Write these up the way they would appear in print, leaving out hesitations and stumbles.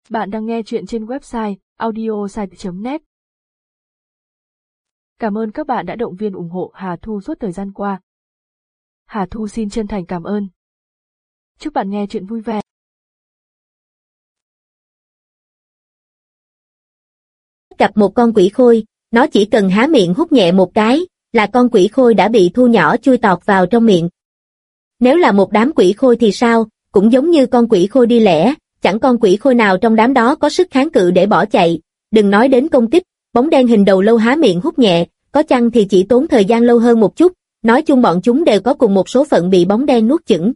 Bạn đang nghe chuyện trên website audiosite.net. Cảm ơn các bạn đã động viên ủng hộ Hà Thu suốt thời gian qua. Hà Thu xin chân thành cảm ơn. Chúc bạn nghe chuyện vui vẻ. Gặp một con quỷ khôi, nó chỉ cần há miệng hút nhẹ một cái, là con quỷ khôi đã bị thu nhỏ chui tọt vào trong miệng. Nếu là một đám quỷ khôi thì sao, cũng giống như con quỷ khôi đi lẻ, chẳng con quỷ khôi nào trong đám đó có sức kháng cự để bỏ chạy, đừng nói đến công kích, bóng đen hình đầu lâu há miệng hút nhẹ, có chăng thì chỉ tốn thời gian lâu hơn một chút, nói chung bọn chúng đều có cùng một số phận bị bóng đen nuốt chửng.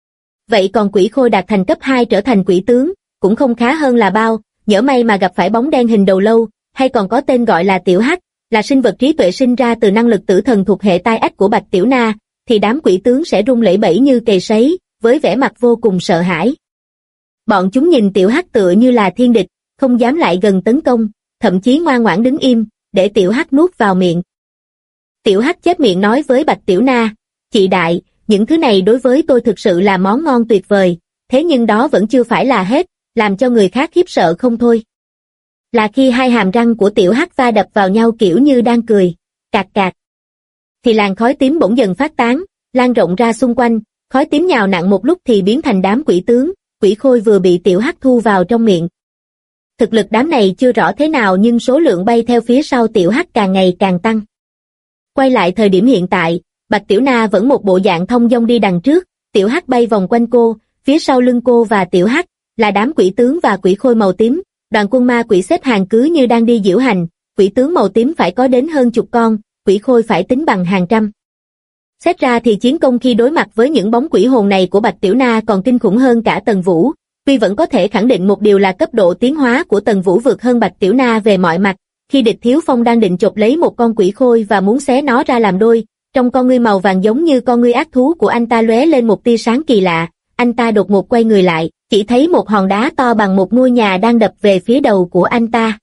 Vậy còn quỷ khôi đạt thành cấp 2 trở thành quỷ tướng, cũng không khá hơn là bao, nhỡ may mà gặp phải bóng đen hình đầu lâu, hay còn có tên gọi là Tiểu Hắc, là sinh vật trí tuệ sinh ra từ năng lực tử thần thuộc hệ tai ách của Bạch Tiểu Na, thì đám quỷ tướng sẽ rung lẩy bẩy như cầy sấy, với vẻ mặt vô cùng sợ hãi. Bọn chúng nhìn Tiểu Hắc tựa như là thiên địch, không dám lại gần tấn công, thậm chí ngoan ngoãn đứng im, để Tiểu Hắc nuốt vào miệng. Tiểu Hắc chép miệng nói với Bạch Tiểu Na, chị đại, những thứ này đối với tôi thực sự là món ngon tuyệt vời, thế nhưng đó vẫn chưa phải là hết, làm cho người khác khiếp sợ không thôi. Là khi hai hàm răng của Tiểu Hắc va đập vào nhau kiểu như đang cười, cạc cạc. Thì làn khói tím bỗng dần phát tán, lan rộng ra xung quanh, khói tím nhào nặng một lúc thì biến thành đám quỷ tướng, quỷ khôi vừa bị Tiểu Hắc thu vào trong miệng. Thực lực đám này chưa rõ thế nào nhưng số lượng bay theo phía sau Tiểu Hắc càng ngày càng tăng. Quay lại thời điểm hiện tại, Bạch Tiểu Na vẫn một bộ dạng thông dong đi đằng trước, Tiểu Hắc bay vòng quanh cô, phía sau lưng cô và Tiểu Hắc là đám quỷ tướng và quỷ khôi màu tím, đoàn quân ma quỷ xếp hàng cứ như đang đi diễu hành, quỷ tướng màu tím phải có đến hơn chục con, quỷ khôi phải tính bằng hàng trăm. Xét ra thì chiến công khi đối mặt với những bóng quỷ hồn này của Bạch Tiểu Na còn kinh khủng hơn cả Tần Vũ, tuy vẫn có thể khẳng định một điều là cấp độ tiến hóa của Tần Vũ vượt hơn Bạch Tiểu Na về mọi mặt, khi Địch Thiếu Phong đang định chộp lấy một con quỷ khôi và muốn xé nó ra làm đôi, trong con ngươi màu vàng giống như con ngươi ác thú của anh ta lóe lên một tia sáng kỳ lạ, anh ta đột ngột quay người lại, chỉ thấy một hòn đá to bằng một ngôi nhà đang đập về phía đầu của anh ta.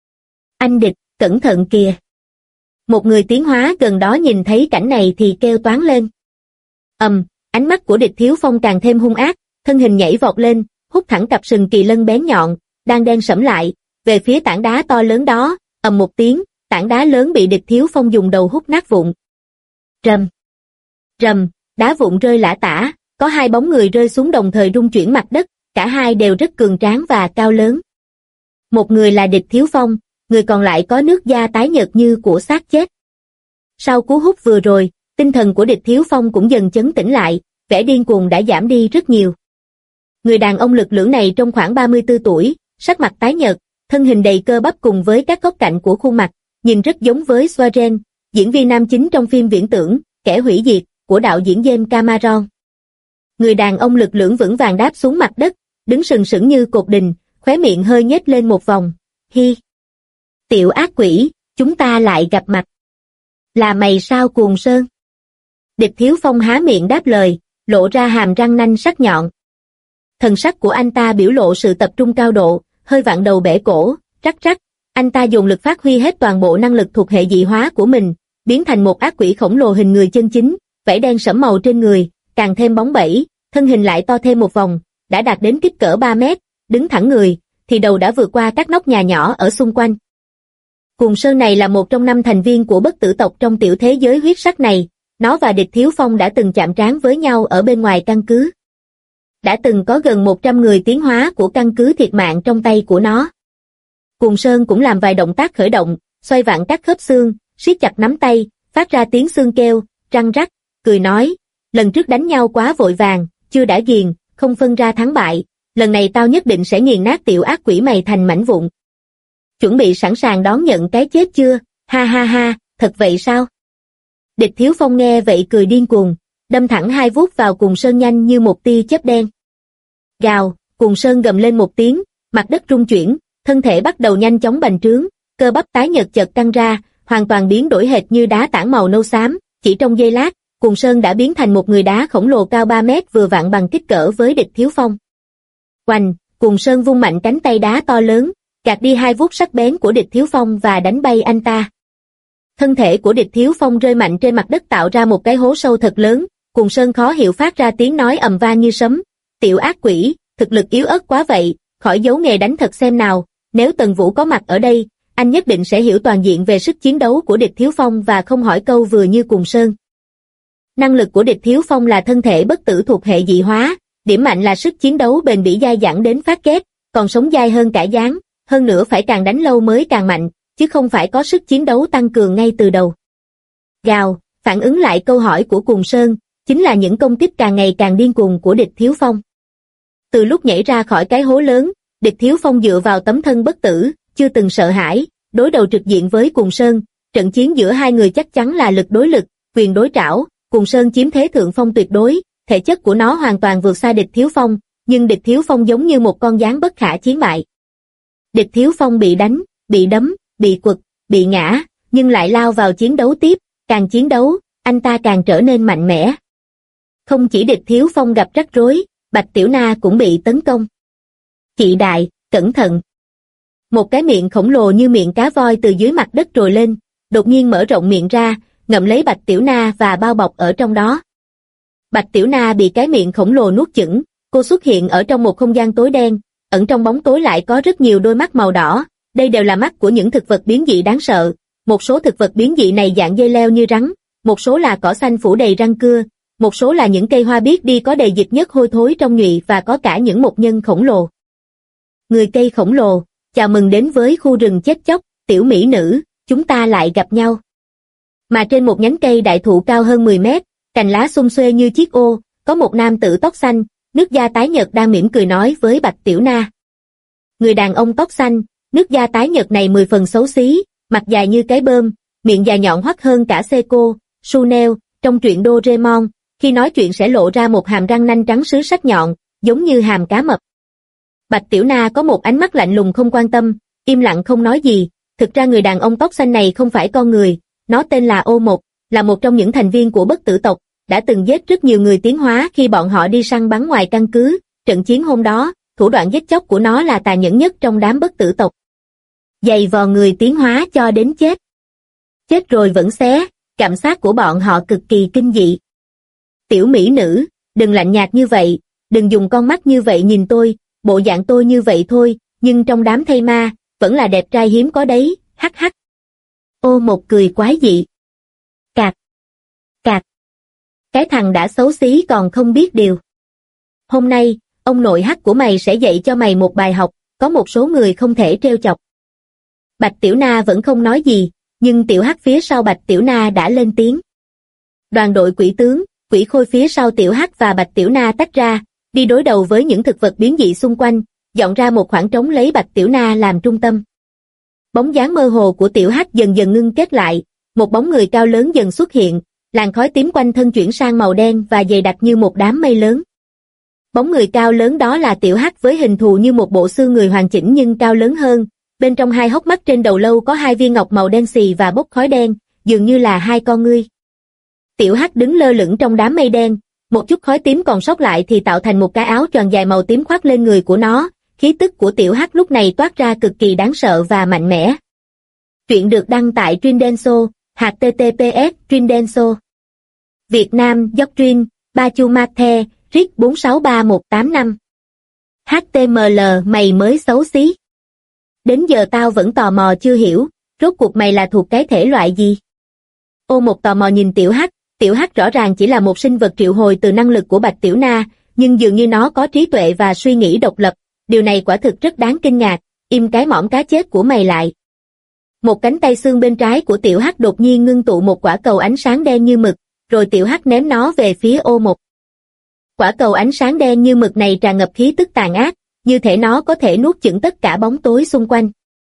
Anh Địch, cẩn thận kìa. Một người tiến hóa gần đó nhìn thấy cảnh này thì kêu toáng lên. Ánh mắt của Địch Thiếu Phong càng thêm hung ác, thân hình nhảy vọt lên, hút thẳng cặp sừng kỳ lân bén nhọn, đang đen sẫm lại, về phía tảng đá to lớn đó, một tiếng, tảng đá lớn bị Địch Thiếu Phong dùng đầu hút nát vụn. Rầm, rầm, đá vụn rơi lả tả, có hai bóng người rơi xuống đồng thời rung chuyển mặt đất, cả hai đều rất cường tráng và cao lớn. Một người là Địch Thiếu Phong, người còn lại có nước da tái nhợt như của xác chết. Sau cú hút vừa rồi, tinh thần của Địch Thiếu Phong cũng dần chấn tĩnh lại, vẻ điên cuồng đã giảm đi rất nhiều. Người đàn ông lực lưỡng này trông khoảng 34 tuổi, sắc mặt tái nhợt, thân hình đầy cơ bắp cùng với các góc cạnh của khuôn mặt, nhìn rất giống với Soren, diễn viên nam chính trong phim viễn tưởng, Kẻ hủy diệt, của đạo diễn James Cameron. Người đàn ông lực lưỡng vững vàng đáp xuống mặt đất, đứng sừng sững như cột đình, khóe miệng hơi nhếch lên một vòng. Hi! Tiểu ác quỷ, chúng ta lại gặp mặt. Là mày sao Cuồng Sơn? Địch Thiếu Phong há miệng đáp lời, lộ ra hàm răng nanh sắc nhọn. Thần sắc của anh ta biểu lộ sự tập trung cao độ, hơi vặn đầu bẻ cổ, rắc rắc. Anh ta dồn lực phát huy hết toàn bộ năng lực thuộc hệ dị hóa của mình, biến thành một ác quỷ khổng lồ hình người chân chính, vảy đen sẫm màu trên người, càng thêm bóng bẩy, thân hình lại to thêm một vòng, đã đạt đến kích cỡ 3 mét, đứng thẳng người, thì đầu đã vượt qua các nóc nhà nhỏ ở xung quanh. Cuồng Sơn này là một trong 5 thành viên của bất tử tộc trong tiểu thế giới huyết sắc này, nó và Địch Thiếu Phong đã từng chạm trán với nhau ở bên ngoài căn cứ. Đã từng có gần 100 người tiến hóa của căn cứ thiệt mạng trong tay của nó. Cuồng Sơn cũng làm vài động tác khởi động, xoay vặn các khớp xương, siết chặt nắm tay, phát ra tiếng xương kêu, răng rắc, cười nói, lần trước đánh nhau quá vội vàng, chưa đã ghiền, không phân ra thắng bại, lần này tao nhất định sẽ nghiền nát tiểu ác quỷ mày thành mảnh vụn. Chuẩn bị sẵn sàng đón nhận cái chết chưa? Ha ha ha, thật vậy sao? Địch Thiếu Phong nghe vậy cười điên cuồng, đâm thẳng hai vuốt vào Cuồng Sơn nhanh như một tia chớp đen. Gào, Cuồng Sơn gầm lên một tiếng, mặt đất rung chuyển, thân thể bắt đầu nhanh chóng bành trướng, cơ bắp tái nhợt chợt căng ra, hoàn toàn biến đổi hệt như đá tảng màu nâu xám, chỉ trong giây lát, Cuồng Sơn đã biến thành một người đá khổng lồ cao 3 mét vừa vặn bằng kích cỡ với Địch Thiếu Phong. Oành, Cuồng Sơn vung mạnh cánh tay đá to lớn, gạt đi hai vuốt sắc bén của Địch Thiếu Phong và đánh bay anh ta. Thân thể của Địch Thiếu Phong rơi mạnh trên mặt đất tạo ra một cái hố sâu thật lớn, Cuồng Sơn khó hiểu phát ra tiếng nói ầm vang như sấm, tiểu ác quỷ, thực lực yếu ớt quá vậy, khỏi giấu nghề đánh thật xem nào, nếu Tần Vũ có mặt ở đây, anh nhất định sẽ hiểu toàn diện về sức chiến đấu của địch Thiếu Phong và không hỏi câu vừa như Cùng Sơn. Năng lực của địch Thiếu Phong là thân thể bất tử thuộc hệ dị hóa, điểm mạnh là sức chiến đấu bền bỉ dai dẳng đến phát ghét, còn sống dai hơn cả dáng, hơn nữa phải càng đánh lâu mới càng mạnh, chứ không phải có sức chiến đấu tăng cường ngay từ đầu. Gào, phản ứng lại câu hỏi của Cùng Sơn, chính là những công kích càng ngày càng điên cuồng của địch Thiếu Phong. Từ lúc nhảy ra khỏi cái hố lớn, địch Thiếu Phong dựa vào tấm thân bất tử, chưa từng sợ hãi, đối đầu trực diện với Cùng Sơn, trận chiến giữa hai người chắc chắn là lực đối lực, quyền đối trảo, Cùng Sơn chiếm thế thượng phong tuyệt đối, thể chất của nó hoàn toàn vượt xa địch Thiếu Phong, nhưng địch Thiếu Phong giống như một con gián bất khả chiến bại. Địch Thiếu Phong bị đánh, bị đấm, bị quật, bị ngã, nhưng lại lao vào chiến đấu tiếp, càng chiến đấu, anh ta càng trở nên mạnh mẽ. Không chỉ địch Thiếu Phong gặp rắc rối, Bạch Tiểu Na cũng bị tấn công. Chị đại, cẩn thận. Một cái miệng khổng lồ như miệng cá voi từ dưới mặt đất trồi lên, đột nhiên mở rộng miệng ra, ngậm lấy Bạch Tiểu Na và bao bọc ở trong đó. Bạch Tiểu Na bị cái miệng khổng lồ nuốt chửng, cô xuất hiện ở trong một không gian tối đen, ẩn trong bóng tối lại có rất nhiều đôi mắt màu đỏ, đây đều là mắt của những thực vật biến dị đáng sợ, một số thực vật biến dị này dạng dây leo như rắn, một số là cỏ xanh phủ đầy răng cưa, một số là những cây hoa biết đi có đầy dịch nhất hôi thối trong nhụy và có cả những mộc nhân khổng lồ. Người cây khổng lồ, chào mừng đến với khu rừng chết chóc, tiểu mỹ nữ, chúng ta lại gặp nhau. Mà trên một nhánh cây đại thụ cao hơn 10 mét, cành lá xum xuê như chiếc ô, có một nam tử tóc xanh, nước da tái nhợt đang mỉm cười nói với Bạch Tiểu Na. Người đàn ông tóc xanh, nước da tái nhợt này 10 phần xấu xí, mặt dài như cái bơm, miệng dài nhọn hoắt hơn cả Seiko, Chanel, trong truyện Doraemon, khi nói chuyện sẽ lộ ra một hàm răng nanh trắng sứ sắc nhọn, giống như hàm cá mập. Bạch Tiểu Na có một ánh mắt lạnh lùng không quan tâm, im lặng không nói gì, thực ra người đàn ông tóc xanh này không phải con người, nó tên là Ô1, là một trong những thành viên của bất tử tộc, đã từng giết rất nhiều người tiến hóa khi bọn họ đi săn bắn ngoài căn cứ, trận chiến hôm đó, thủ đoạn giết chóc của nó là tàn nhẫn nhất trong đám bất tử tộc. Giày vò người tiến hóa cho đến chết. Chết rồi vẫn xé, cảm giác của bọn họ cực kỳ kinh dị. Tiểu mỹ nữ, đừng lạnh nhạt như vậy, đừng dùng con mắt như vậy nhìn tôi, bộ dạng tôi như vậy thôi, nhưng trong đám thây ma, vẫn là đẹp trai hiếm có đấy, hắc hắc. Ô1 cười quái dị. Cạc. Cạc. Cái thằng đã xấu xí còn không biết điều. Hôm nay, ông nội hắc của mày sẽ dạy cho mày một bài học, có một số người không thể trêu chọc. Bạch Tiểu Na vẫn không nói gì, nhưng Tiểu Hắc phía sau Bạch Tiểu Na đã lên tiếng. Đoàn đội quỷ tướng, quỷ khôi phía sau Tiểu Hắc và Bạch Tiểu Na tách ra, đi đối đầu với những thực vật biến dị xung quanh, dọn ra một khoảng trống lấy Bạch Tiểu Na làm trung tâm. Bóng dáng mơ hồ của Tiểu Hắc dần dần ngưng kết lại, một bóng người cao lớn dần xuất hiện, làn khói tím quanh thân chuyển sang màu đen và dày đặc như một đám mây lớn. Bóng người cao lớn đó là Tiểu Hắc với hình thù như một bộ xương người hoàn chỉnh nhưng cao lớn hơn, bên trong hai hốc mắt trên đầu lâu có hai viên ngọc màu đen xì và bốc khói đen, dường như là hai con ngươi. Tiểu Hắc đứng lơ lửng trong đám mây đen, một chút khói tím còn sót lại thì tạo thành một cái áo choàng dài màu tím khoác lên người của nó, khí tức của Tiểu Hắc lúc này toát ra cực kỳ đáng sợ và mạnh mẽ. Truyện được đăng tại Trindenso, https Trindenso. Việt Nam, Doctrine, Bachumate, RIC 463185. HTML mày mới xấu xí. Đến giờ tao vẫn tò mò chưa hiểu, rốt cuộc mày là thuộc cái thể loại gì? Ô1 tò mò nhìn Tiểu Hắc rõ ràng chỉ là một sinh vật triệu hồi từ năng lực của Bạch Tiểu Na, nhưng dường như nó có trí tuệ và suy nghĩ độc lập, điều này quả thực rất đáng kinh ngạc, im cái mõm cá chết của mày lại. Một cánh tay xương bên trái của Tiểu Hắc đột nhiên ngưng tụ một quả cầu ánh sáng đen như mực, rồi Tiểu Hắc ném nó về phía Ô1. Quả cầu ánh sáng đen như mực này tràn ngập khí tức tàn ác, như thể nó có thể nuốt chửng tất cả bóng tối xung quanh.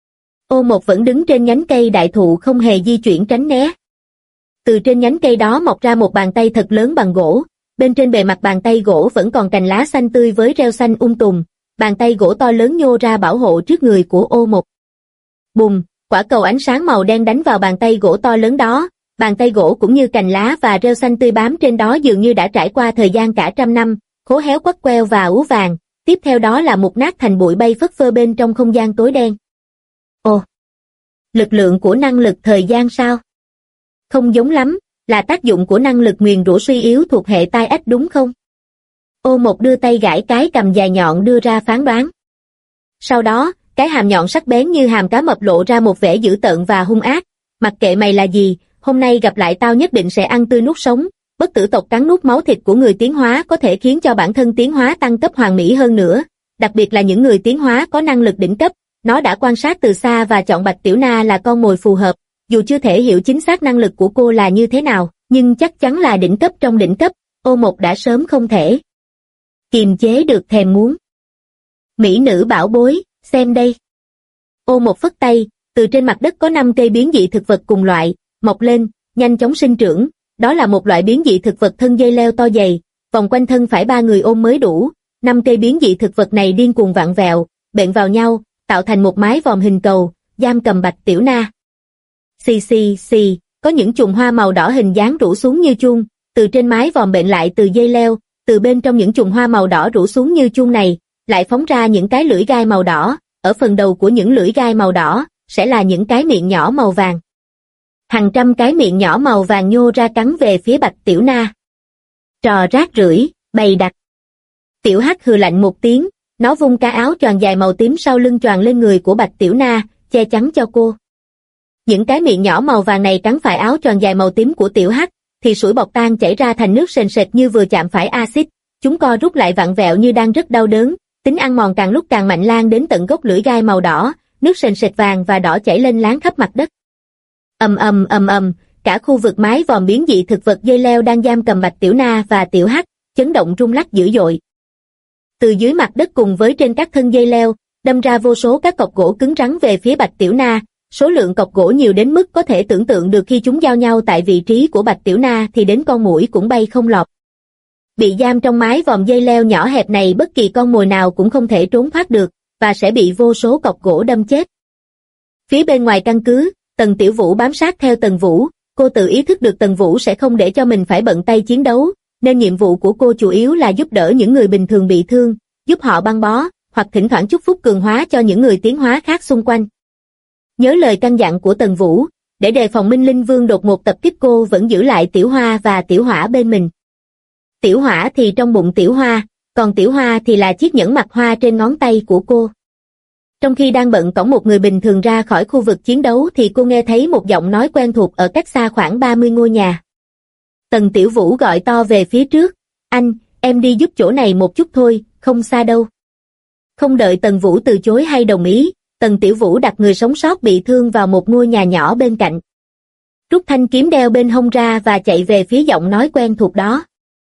Ô1 vẫn đứng trên nhánh cây đại thụ không hề di chuyển tránh né. Từ trên nhánh cây đó mọc ra một bàn tay thật lớn bằng gỗ, bên trên bề mặt bàn tay gỗ vẫn còn cành lá xanh tươi với rêu xanh tùm, bàn tay gỗ to lớn nhô ra bảo hộ trước người của Ô1. Bùm, quả cầu ánh sáng màu đen đánh vào bàn tay gỗ to lớn đó, bàn tay gỗ cũng như cành lá và rêu xanh tươi bám trên đó dường như đã trải qua thời gian cả trăm năm, khô héo quắt queo và úa vàng, tiếp theo đó là mục nát thành bụi bay phất phơ bên trong không gian tối đen. Ồ, lực lượng của năng lực thời gian sao? Không giống lắm, là tác dụng của năng lực nguyền rủa suy yếu thuộc hệ tai ách đúng không? Ô1 đưa tay gãi cái cầm dài nhọn đưa ra phán đoán. Sau đó, cái hàm nhọn sắc bén như hàm cá mập lộ ra một vẻ dữ tợn và hung ác. Mặc kệ mày là gì, hôm nay gặp lại tao nhất định sẽ ăn tươi nuốt sống. Bất tử tộc cắn nuốt máu thịt của người tiến hóa có thể khiến cho bản thân tiến hóa tăng cấp hoàn mỹ hơn nữa, đặc biệt là những người tiến hóa có năng lực đỉnh cấp. Nó đã quan sát từ xa và chọn Bạch Tiểu Na là con mồi phù hợp, dù chưa thể hiểu chính xác năng lực của cô là như thế nào, nhưng chắc chắn là đỉnh cấp trong đỉnh cấp. Ô Một đã sớm không thể kiềm chế được thèm muốn. Mỹ nữ bảo bối, xem đây. Ô Một phất tay, từ trên mặt đất có 5 cây biến dị thực vật cùng loại, mọc lên, nhanh chóng sinh trưởng. Đó là một loại biến dị thực vật thân dây leo to dày, vòng quanh thân phải 3 người ôm mới đủ. 5 cây biến dị thực vật này điên cuồng vặn vẹo, bện vào nhau, tạo thành một mái vòm hình cầu, giam cầm Bạch Tiểu Na. Xì xì xì, có những chùm hoa màu đỏ hình dáng rủ xuống như chuông, từ trên mái vòm bện lại từ dây leo, từ bên trong những chùm hoa màu đỏ rủ xuống như chuông này, lại phóng ra những cái lưỡi gai màu đỏ, ở phần đầu của những lưỡi gai màu đỏ, sẽ là những cái miệng nhỏ màu vàng. Hàng trăm cái miệng nhỏ màu vàng nhô ra cắn về phía Bạch Tiểu Na. Trò rác rưởi, bày đặt. Tiểu Hắc hừ lạnh một tiếng, nó vung cái áo choàng dài màu tím sau lưng choàng lên người của Bạch Tiểu Na, che chắn cho cô. Những cái miệng nhỏ màu vàng này cắn phải áo choàng dài màu tím của Tiểu Hắc, thì sủi bọt tan chảy ra thành nước sền sệt như vừa chạm phải axit. Chúng co rút lại vặn vẹo như đang rất đau đớn, tính ăn mòn càng lúc càng mạnh lan đến tận gốc lưỡi gai màu đỏ, nước sền sệt vàng và đỏ chảy lên láng khắp mặt đất. Ầm, cả khu vực mái vòm biến dị thực vật dây leo đang giam cầm Bạch Tiểu Na và Tiểu Hắc, chấn động rung lắc dữ dội. Từ dưới mặt đất cùng với trên các thân dây leo, đâm ra vô số các cọc gỗ cứng rắn về phía Bạch Tiểu Na, số lượng cọc gỗ nhiều đến mức có thể tưởng tượng được khi chúng giao nhau tại vị trí của Bạch Tiểu Na thì đến con muỗi cũng bay không lọt. Bị giam trong mái vòm dây leo nhỏ hẹp này bất kỳ con mồi nào cũng không thể trốn thoát được, và sẽ bị vô số cọc gỗ đâm chết. Phía bên ngoài căn cứ, Tần Tiểu Vũ bám sát theo Tần Vũ, cô tự ý thức được Tần Vũ sẽ không để cho mình phải bận tay chiến đấu, nên nhiệm vụ của cô chủ yếu là giúp đỡ những người bình thường bị thương, giúp họ băng bó, hoặc thỉnh thoảng chúc phúc cường hóa cho những người tiến hóa khác xung quanh. Nhớ lời căn dặn của Tần Vũ, để đề phòng Minh Linh Vương đột ngột tập kích cô vẫn giữ lại Tiểu Hoa và Tiểu Hỏa bên mình. Tiểu Hỏa thì trong bụng Tiểu Hoa, còn Tiểu Hoa thì là chiếc nhẫn mặt hoa trên ngón tay của cô. Trong khi đang bận cõng một người bình thường ra khỏi khu vực chiến đấu thì cô nghe thấy một giọng nói quen thuộc ở cách xa khoảng 30 ngôi nhà. Tần Tiểu Vũ gọi to về phía trước, anh, em đi giúp chỗ này một chút thôi, không xa đâu. Không đợi Tần Vũ từ chối hay đồng ý, Tần Tiểu Vũ đặt người sống sót bị thương vào một ngôi nhà nhỏ bên cạnh. Rút thanh kiếm đeo bên hông ra và chạy về phía giọng nói quen thuộc đó.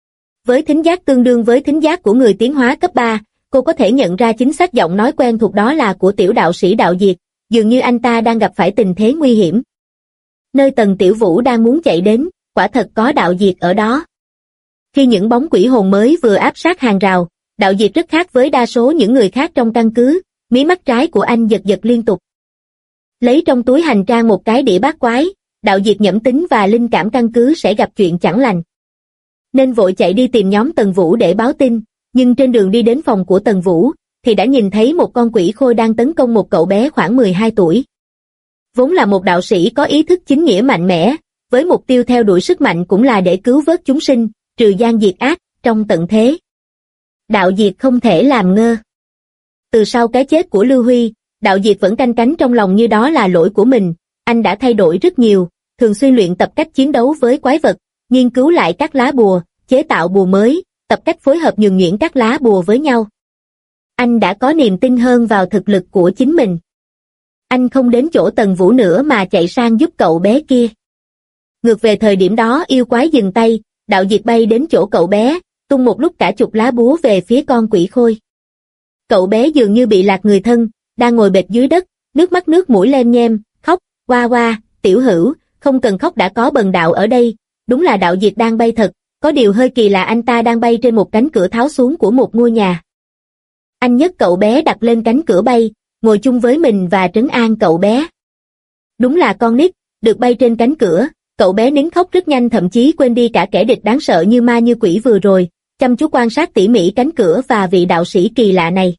Với thính giác tương đương với thính giác của người tiến hóa cấp 3, cô có thể nhận ra chính xác giọng nói quen thuộc đó là của tiểu đạo sĩ Đạo Diệt, dường như anh ta đang gặp phải tình thế nguy hiểm. Nơi Tần Tiểu Vũ đang muốn chạy đến, quả thật có Đạo Diệt ở đó. Khi những bóng quỷ hồn mới vừa áp sát hàng rào, Đạo Diệt rất khác với đa số những người khác trong căn cứ, mí mắt trái của anh giật giật liên tục. Lấy trong túi hành trang một cái đĩa bát quái, Đạo Diệt nhẩm tính và linh cảm căn cứ sẽ gặp chuyện chẳng lành. Nên vội chạy đi tìm nhóm Tần Vũ để báo tin, nhưng trên đường đi đến phòng của Tần Vũ, thì đã nhìn thấy một con quỷ khôi đang tấn công một cậu bé khoảng 12 tuổi. Vốn là một đạo sĩ có ý thức chính nghĩa mạnh mẽ, với mục tiêu theo đuổi sức mạnh cũng là để cứu vớt chúng sinh, trừ gian diệt ác, trong tận thế. Đạo Diệt không thể làm ngơ. Từ sau cái chết của Lưu Huy, Đạo Diệt vẫn canh cánh trong lòng như đó là lỗi của mình, anh đã thay đổi rất nhiều, thường xuyên luyện tập cách chiến đấu với quái vật, nghiên cứu lại các lá bùa, chế tạo bùa mới, tập cách phối hợp nhuần nhuyễn các lá bùa với nhau. Anh đã có niềm tin hơn vào thực lực của chính mình. Anh không đến chỗ Tần Vũ nữa mà chạy sang giúp cậu bé kia. Ngược về thời điểm đó yêu quái dừng tay, Đạo Diệt bay đến chỗ cậu bé, tung một lúc cả chục lá búa về phía con quỷ khôi. Cậu bé dường như bị lạc người thân, đang ngồi bệt dưới đất, nước mắt nước mũi lem nhem, khóc, oa oa, Tiểu Hữu, không cần khóc đã có bần đạo ở đây, đúng là Đạo Diệt đang bay thật, có điều hơi kỳ là anh ta đang bay trên một cánh cửa tháo xuống của một ngôi nhà. Anh nhấc cậu bé đặt lên cánh cửa bay, ngồi chung với mình và trấn an cậu bé. Đúng là con nít, được bay trên cánh cửa, cậu bé nín khóc rất nhanh thậm chí quên đi cả kẻ địch đáng sợ như ma như quỷ vừa rồi, chăm chú quan sát tỉ mỉ cánh cửa và vị đạo sĩ kỳ lạ này.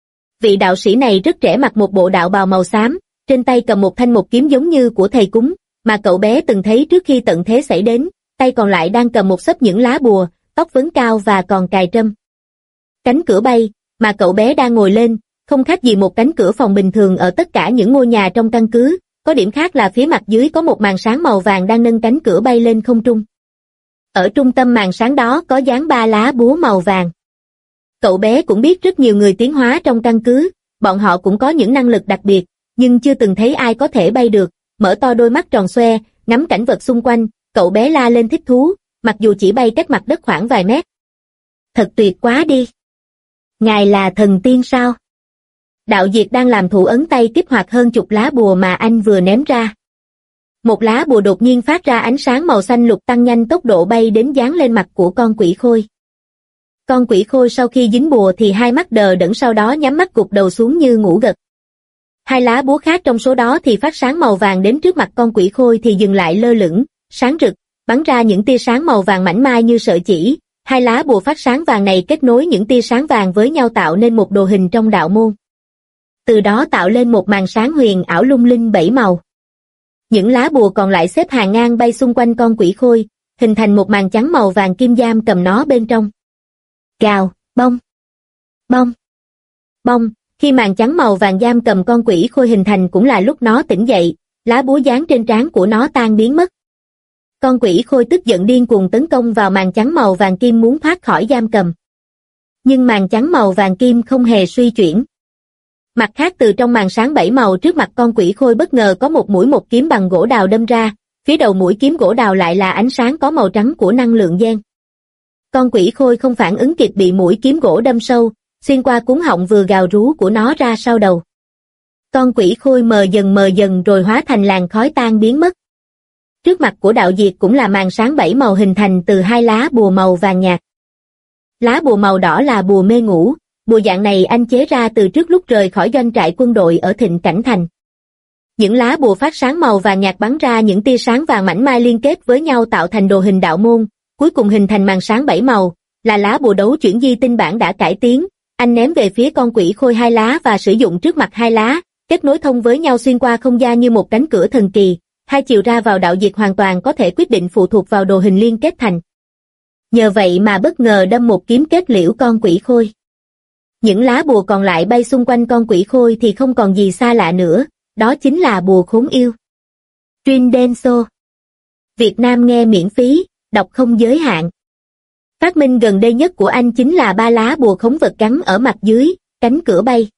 Vị đạo sĩ này rất trẻ, mặc một bộ đạo bào màu xám, trên tay cầm một thanh một kiếm giống như của thầy cúng, mà cậu bé từng thấy trước khi tận thế xảy đến, tay còn lại đang cầm một xấp những lá bùa, tóc vấn cao và còn cài trâm. Cánh cửa bay, mà cậu bé đang ngồi lên, không khác gì một cánh cửa phòng bình thường ở tất cả những ngôi nhà trong căn cứ, có điểm khác là phía mặt dưới có một màn sáng màu vàng đang nâng cánh cửa bay lên không trung. Ở trung tâm màn sáng đó có dán 3 lá búa màu vàng. Cậu bé cũng biết rất nhiều người tiến hóa trong căn cứ, bọn họ cũng có những năng lực đặc biệt, nhưng chưa từng thấy ai có thể bay được. Mở to đôi mắt tròn xoe, ngắm cảnh vật xung quanh, cậu bé la lên thích thú, mặc dù chỉ bay cách mặt đất khoảng vài mét. Thật tuyệt quá đi! Ngài là thần tiên sao? Đạo Diệt đang làm thủ ấn tay kích hoạt hơn chục lá bùa mà anh vừa ném ra. Một lá bùa đột nhiên phát ra ánh sáng màu xanh lục tăng nhanh tốc độ bay đến dán lên mặt của con quỷ khôi. Con quỷ khôi sau khi dính bùa thì hai mắt đờ đẫn, sau đó nhắm mắt gục đầu xuống như ngủ gật. Hai lá búa khác trong số đó thì phát sáng màu vàng đến trước mặt con quỷ khôi thì dừng lại lơ lửng, sáng rực, bắn ra những tia sáng màu vàng mảnh mai như sợi chỉ. Hai lá bùa phát sáng vàng này kết nối những tia sáng vàng với nhau tạo nên một đồ hình trong đạo môn. Từ đó tạo lên một màn sáng huyền ảo lung linh 7 màu. Những lá bùa còn lại xếp hàng ngang bay xung quanh con quỷ khôi, hình thành một màn trắng màu vàng kim giam cầm nó bên trong. Gào, bông, bông, bông. Khi màn trắng màu vàng giam cầm con quỷ khôi hình thành cũng là lúc nó tỉnh dậy, lá búa dán trên trán của nó tan biến mất. Con quỷ khôi tức giận điên cuồng tấn công vào màn trắng màu vàng kim muốn thoát khỏi giam cầm. Nhưng màn trắng màu vàng kim không hề suy chuyển. Mặt khác, từ trong màn sáng 7 màu trước mặt con quỷ khôi bất ngờ có một mũi một kiếm bằng gỗ đào đâm ra, phía đầu mũi kiếm gỗ đào lại là ánh sáng có màu trắng của năng lượng gen. Con quỷ khôi không phản ứng kịp bị mũi kiếm gỗ đâm sâu, xuyên qua cuống họng vừa gào rú của nó ra sau đầu. Con quỷ khôi mờ dần rồi hóa thành làn khói tan biến mất. Trước mặt của Đạo Diệt cũng là màn sáng 7 màu hình thành từ hai lá bùa màu vàng nhạt. Lá bùa màu đỏ là bùa mê ngủ, bùa dạng này anh chế ra từ trước lúc rời khỏi doanh trại quân đội ở Thịnh Cảnh Thành. Những lá bùa phát sáng màu vàng nhạt bắn ra những tia sáng vàng mảnh mai liên kết với nhau tạo thành đồ hình đạo môn, cuối cùng hình thành màn sáng 7 màu, là lá bùa đấu chuyển di tinh bản đã cải tiến. Anh ném về phía con quỷ khôi hai lá và sử dụng trước mặt hai lá, kết nối thông với nhau xuyên qua không gian như một cánh cửa thần kỳ, hai chiều ra vào Đạo Diệt hoàn toàn có thể quyết định phụ thuộc vào đồ hình liên kết thành. Nhờ vậy mà bất ngờ đâm một kiếm kết liễu con quỷ khôi. Những lá bùa còn lại bay xung quanh con quỷ khôi thì không còn gì xa lạ nữa, đó chính là bùa khốn yêu. Truyền Denso. Việt Nam nghe miễn phí, đọc không giới hạn. Phát minh gần đây nhất của anh chính là 3 lá bùa khống vật gắn ở mặt dưới, cánh cửa bay.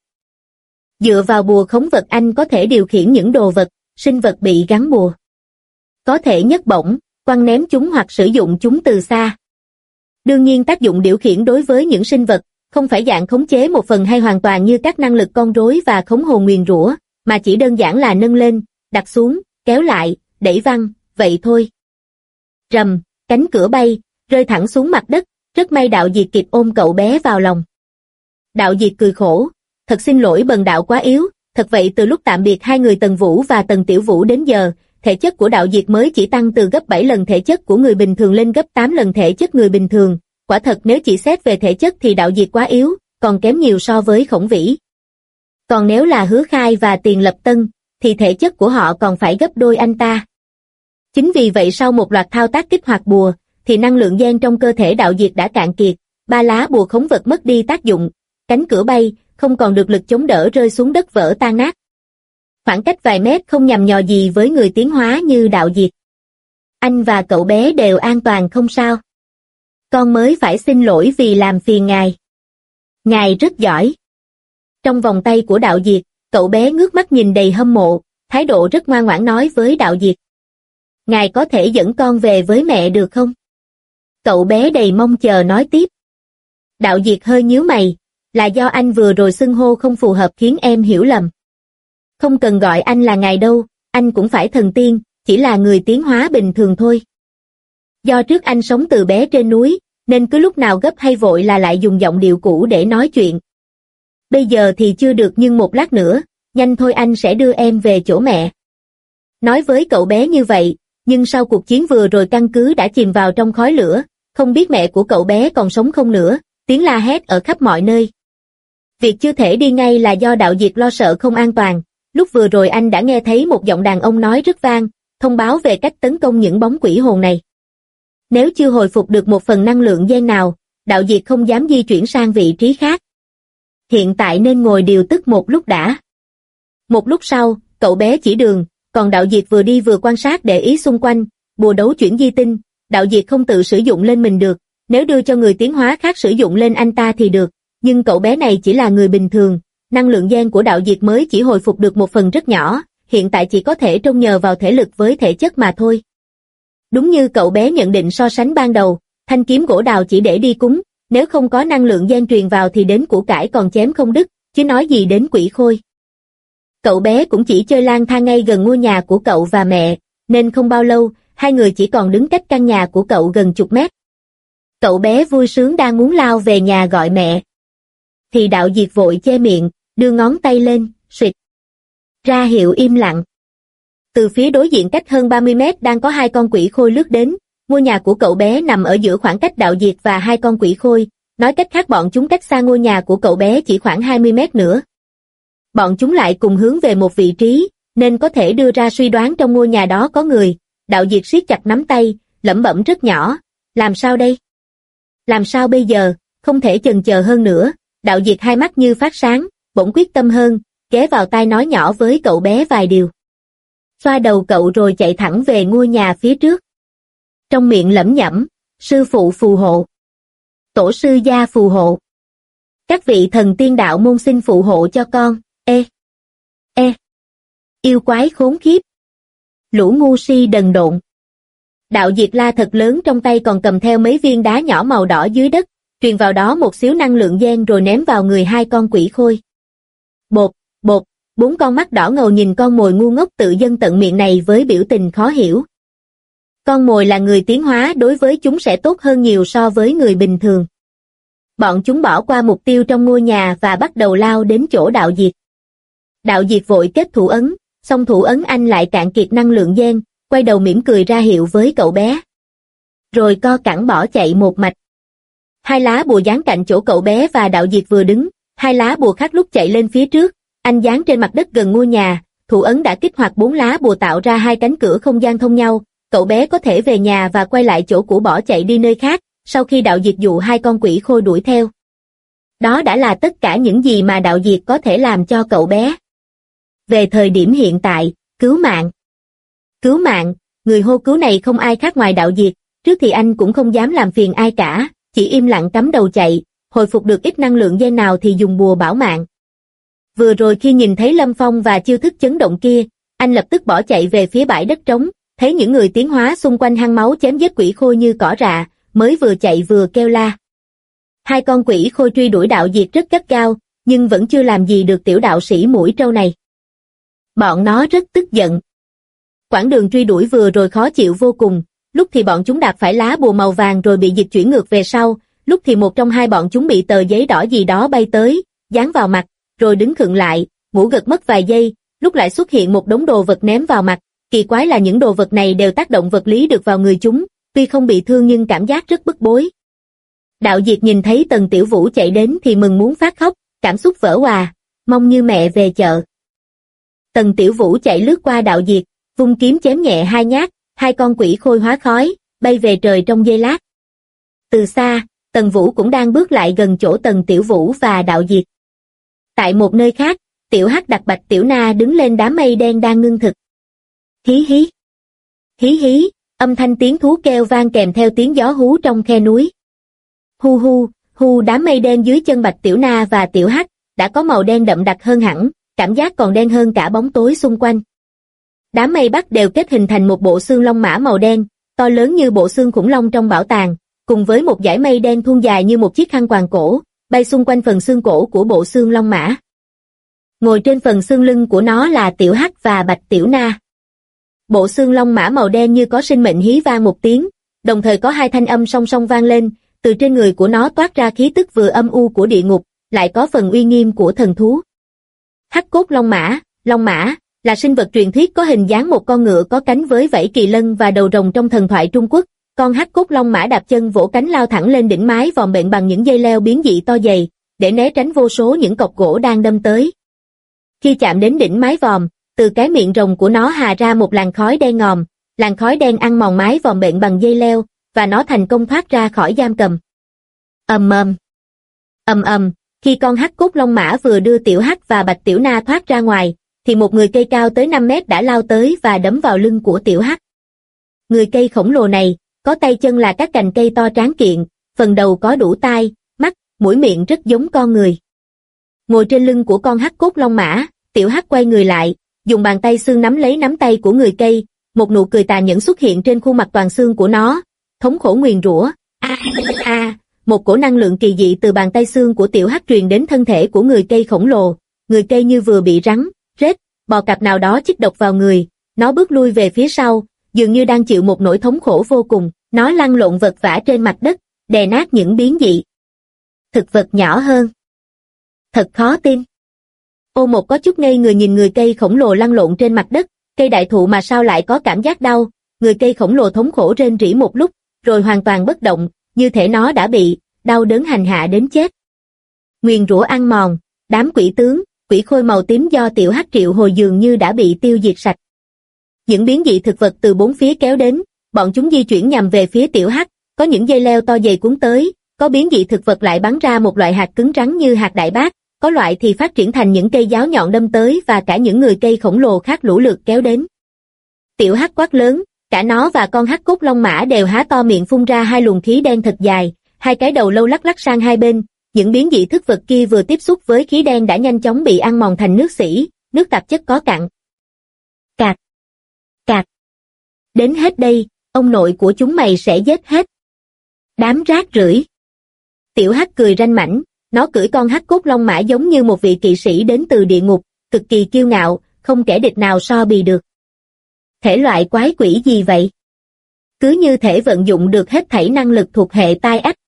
Dựa vào bùa khống vật anh có thể điều khiển những đồ vật, sinh vật bị gắn bùa. Có thể nhấc bổng, quăng ném chúng hoặc sử dụng chúng từ xa. Đương nhiên tác dụng điều khiển đối với những sinh vật, không phải dạng khống chế một phần hay hoàn toàn như các năng lực con rối và khống hồn nguyền rủa, mà chỉ đơn giản là nâng lên, đặt xuống, kéo lại, đẩy văng, vậy thôi. Rầm, cánh cửa bay, rơi thẳng xuống mặt đất, rất may Đạo Diệt kịp ôm cậu bé vào lòng. Đạo Diệt cười khổ, thật xin lỗi Bần Đạo quá yếu, thật vậy từ lúc tạm biệt hai người Tần Vũ và Tần Tiểu Vũ đến giờ, thể chất của Đạo Diệt mới chỉ tăng từ gấp 7 lần thể chất của người bình thường lên gấp 8 lần thể chất người bình thường, quả thật nếu chỉ xét về thể chất thì Đạo Diệt quá yếu, còn kém nhiều so với Khổng Vĩ. Còn nếu là Hứa Khai và Tiền Lập Tân, thì thể chất của họ còn phải gấp đôi anh ta. Chính vì vậy sau một loạt thao tác kích hoạt bùa, thì năng lượng gen trong cơ thể Đạo Diệt đã cạn kiệt, 3 lá bùa khống vật mất đi tác dụng, cánh cửa bay, không còn được lực chống đỡ rơi xuống đất vỡ tan nát. Khoảng cách vài mét không nhằm nhò gì với người tiến hóa như Đạo Diệt. Anh và cậu bé đều an toàn không sao? Con mới phải xin lỗi vì làm phiền ngài. Ngài rất giỏi. Trong vòng tay của Đạo Diệt, cậu bé ngước mắt nhìn đầy hâm mộ, thái độ rất ngoan ngoãn nói với Đạo Diệt. Ngài có thể dẫn con về với mẹ được không? Cậu bé đầy mong chờ nói tiếp. Đạo Diệt hơi nhíu mày, là do anh vừa rồi xưng hô không phù hợp khiến em hiểu lầm. Không cần gọi anh là ngài đâu, anh cũng phải thần tiên, chỉ là người tiến hóa bình thường thôi. Do trước anh sống từ bé trên núi, nên cứ lúc nào gấp hay vội là lại dùng giọng điệu cũ để nói chuyện. Bây giờ thì chưa được nhưng một lát nữa, nhanh thôi anh sẽ đưa em về chỗ mẹ. Nói với cậu bé như vậy, nhưng sau cuộc chiến vừa rồi căn cứ đã chìm vào trong khói lửa, không biết mẹ của cậu bé còn sống không nữa, tiếng la hét ở khắp mọi nơi. Việc chưa thể đi ngay là do Đạo Diệt lo sợ không an toàn, lúc vừa rồi anh đã nghe thấy một giọng đàn ông nói rất vang, thông báo về cách tấn công những bóng quỷ hồn này. Nếu chưa hồi phục được một phần năng lượng gen nào, Đạo Diệt không dám di chuyển sang vị trí khác. Hiện tại nên ngồi điều tức một lúc đã. Một lúc sau, cậu bé chỉ đường, còn Đạo Diệt vừa đi vừa quan sát để ý xung quanh, bùa đấu chuyển di tinh, Đạo Diệt không tự sử dụng lên mình được, nếu đưa cho người tiến hóa khác sử dụng lên anh ta thì được, nhưng cậu bé này chỉ là người bình thường, năng lượng gen của Đạo Diệt mới chỉ hồi phục được một phần rất nhỏ, hiện tại chỉ có thể trông nhờ vào thể lực với thể chất mà thôi. Đúng như cậu bé nhận định so sánh ban đầu, thanh kiếm gỗ đào chỉ để đi cúng, nếu không có năng lượng gen truyền vào thì đến củ cải còn chém không đứt, chứ nói gì đến quỷ khôi. Cậu bé cũng chỉ chơi lang thang ngay gần ngôi nhà của cậu và mẹ, nên không bao lâu, hai người chỉ còn đứng cách căn nhà của cậu gần chục mét. Cậu bé vui sướng đang muốn lao về nhà gọi mẹ. Thì Đạo Diệt vội che miệng, đưa ngón tay lên, xịt. Ra hiệu im lặng. Từ phía đối diện cách hơn 30 mét đang có hai con quỷ khôi lướt đến, ngôi nhà của cậu bé nằm ở giữa khoảng cách Đạo Diệt và hai con quỷ khôi, nói cách khác bọn chúng cách xa ngôi nhà của cậu bé chỉ khoảng 20 mét nữa. Bọn chúng lại cùng hướng về một vị trí, nên có thể đưa ra suy đoán trong ngôi nhà đó có người. Đạo Diệt siết chặt nắm tay, lẩm bẩm rất nhỏ, làm sao đây? Làm sao bây giờ, không thể chần chờ hơn nữa, Đạo Diệt hai mắt như phát sáng, bỗng quyết tâm hơn, ghé vào tai nói nhỏ với cậu bé vài điều. Xoa đầu cậu rồi chạy thẳng về ngôi nhà phía trước. Trong miệng lẩm nhẩm, sư phụ phù hộ. Tổ sư gia phù hộ. Các vị thần tiên đạo môn xin phù hộ cho con, yêu quái khốn khiếp. Lũ ngu si đần độn. Đạo Diệt la thật lớn trong tay còn cầm theo mấy viên đá nhỏ màu đỏ dưới đất, truyền vào đó một xíu năng lượng gen rồi ném vào người hai con quỷ khôi. Bột, bột, bốn con mắt đỏ ngầu nhìn con mồi ngu ngốc tự dâng tận miệng này với biểu tình khó hiểu. Con mồi là người tiến hóa đối với chúng sẽ tốt hơn nhiều so với người bình thường. Bọn chúng bỏ qua mục tiêu trong ngôi nhà và bắt đầu lao đến chỗ Đạo Diệt. Đạo Diệt vội kết thủ ấn, xong thủ ấn anh lại cạn kiệt năng lượng gen, quay đầu mỉm cười ra hiệu với cậu bé. Rồi co cẳng bỏ chạy một mạch. Hai lá bùa dán cạnh chỗ cậu bé và Đạo Diệt vừa đứng, hai lá bùa khác lúc chạy lên phía trước, anh dán trên mặt đất gần ngôi nhà, thủ ấn đã kích hoạt 4 lá bùa tạo ra hai cánh cửa không gian thông nhau, cậu bé có thể về nhà và quay lại chỗ cũ bỏ chạy đi nơi khác, sau khi Đạo Diệt dụ hai con quỷ khôi đuổi theo. Đó đã là tất cả những gì mà Đạo Diệt có thể làm cho cậu bé. Về thời điểm hiện tại, cứu mạng. Cứu mạng, người hô cứu này không ai khác ngoài Đạo Diệt, trước thì anh cũng không dám làm phiền ai cả, chỉ im lặng cắm đầu chạy, hồi phục được ít năng lượng gen nào thì dùng bùa bảo mạng. Vừa rồi khi nhìn thấy Lâm Phong và chiêu thức chấn động kia, anh lập tức bỏ chạy về phía bãi đất trống, thấy những người tiến hóa xung quanh hang máu chém giết quỷ khôi như cỏ rạ, mới vừa chạy vừa kêu la. Hai con quỷ khôi truy đuổi Đạo Diệt rất gắt gao, nhưng vẫn chưa làm gì được tiểu đạo sĩ mũi trâu này. Bọn nó rất tức giận. Quãng đường truy đuổi vừa rồi khó chịu vô cùng, lúc thì bọn chúng đạp phải lá bùa màu vàng rồi bị dịch chuyển ngược về sau, lúc thì một trong hai bọn chúng bị tờ giấy đỏ gì đó bay tới, dán vào mặt, rồi đứng khựng lại, ngủ gật mất vài giây, lúc lại xuất hiện một đống đồ vật ném vào mặt, kỳ quái là những đồ vật này đều tác động vật lý được vào người chúng, tuy không bị thương nhưng cảm giác rất bức bối. Đạo Diệt nhìn thấy Tần Tiểu Vũ chạy đến thì mừng muốn phát khóc, cảm xúc vỡ òa, mong như mẹ về chợ. Tần Tiểu Vũ chạy lướt qua Đạo Diệt, vung kiếm chém nhẹ hai nhát, hai con quỷ khôi hóa khói, bay về trời trong giây lát. Từ xa, Tần Vũ cũng đang bước lại gần chỗ Tần Tiểu Vũ và Đạo Diệt. Tại một nơi khác, Tiểu Hắc đặt Bạch Tiểu Na đứng lên đám mây đen đang ngưng thực. Hí hí. Hí hí, âm thanh tiếng thú kêu vang kèm theo tiếng gió hú trong khe núi. Hu hu, hu, đám mây đen dưới chân Bạch Tiểu Na và Tiểu Hắc đã có màu đen đậm đặc hơn hẳn, cảm giác còn đen hơn cả bóng tối xung quanh. Đám mây bắc đều kết hình thành một bộ xương long mã màu đen, to lớn như bộ xương khủng long trong bảo tàng, cùng với một dải mây đen thuôn dài như một chiếc khăn quàng cổ, bay xung quanh phần xương cổ của bộ xương long mã. Ngồi trên phần xương lưng của nó là Tiểu Hắc và Bạch Tiểu Na. Bộ xương long mã màu đen như có sinh mệnh hí vang một tiếng, đồng thời có hai thanh âm song song vang lên, từ trên người của nó toát ra khí tức vừa âm u của địa ngục, lại có phần uy nghiêm của thần thú. Hắc cốt long mã là sinh vật truyền thuyết có hình dáng một con ngựa có cánh với vảy kỳ lân và đầu rồng trong thần thoại Trung Quốc. Con hắc cốt long mã đạp chân vỗ cánh lao thẳng lên đỉnh mái vòm bệnh bằng những dây leo biến dị to dày, để né tránh vô số những cọc gỗ đang đâm tới. Khi chạm đến đỉnh mái vòm, từ cái miệng rồng của nó hà ra một làn khói đen ngòm, làn khói đen ăn mòn mái vòm bệnh bằng dây leo, và nó thành công thoát ra khỏi giam cầm. Ầm ầm, Khi con hắc cốt long mã vừa đưa tiểu hắc và bạch tiểu na thoát ra ngoài, thì một người cây cao tới 5 mét đã lao tới và đấm vào lưng của tiểu hắc. Người cây khổng lồ này, có tay chân là các cành cây to tráng kiện, phần đầu có đủ tai, mắt, mũi miệng rất giống con người. Ngồi trên lưng của con hắc cốt long mã, tiểu hắc quay người lại, dùng bàn tay xương nắm lấy nắm tay của người cây, một nụ cười tà nhẫn xuất hiện trên khuôn mặt toàn xương của nó, thống khổ nguyền rủa. Một cổ năng lượng kỳ dị từ bàn tay xương của tiểu hắc truyền đến thân thể của người cây khổng lồ, người cây như vừa bị rắn, rết, bò cạp nào đó chích độc vào người, nó bước lui về phía sau, dường như đang chịu một nỗi thống khổ vô cùng, nó lăn lộn vật vã trên mặt đất, đè nát những biến dị thực vật nhỏ hơn. Thật khó tin. Ô Một có chút ngây người nhìn người cây khổng lồ lăn lộn trên mặt đất, cây đại thụ mà sao lại có cảm giác đau, người cây khổng lồ thống khổ rên rỉ một lúc, rồi hoàn toàn bất động, như thể nó đã bị đau đớn hành hạ đến chết. Nguyền rủa ăn mòn, đám quỷ tướng, quỷ khôi màu tím do tiểu hắc triệu hồi dường như đã bị tiêu diệt sạch. Những biến dị thực vật từ bốn phía kéo đến, bọn chúng di chuyển nhằm về phía tiểu hắc, có những dây leo to dày cuốn tới, có biến dị thực vật lại bắn ra một loại hạt cứng rắn như hạt đại bác, có loại thì phát triển thành những cây giáo nhọn đâm tới và cả những người cây khổng lồ khác lũ lượt kéo đến. Tiểu hắc quát lớn, cả nó và con hắc cốt long mã đều há to miệng phun ra hai luồng khí đen thật dài, hai cái đầu lâu lắc lắc sang hai bên, những biến dị thực vật kia vừa tiếp xúc với khí đen đã nhanh chóng bị ăn mòn thành nước xỉ, nước tạp chất có cặn. Cạc, cạc. Đến hết đây, ông nội của chúng mày sẽ giết hết. Đám rác rưởi. Tiểu hắc cười ranh mãnh, nó cưỡi con hắc cốt long mã giống như một vị kỵ sĩ đến từ địa ngục, cực kỳ kiêu ngạo, không kẻ địch nào so bì được. Thể loại quái quỷ gì vậy? Cứ như thể vận dụng được hết thảy năng lực thuộc hệ tai ách.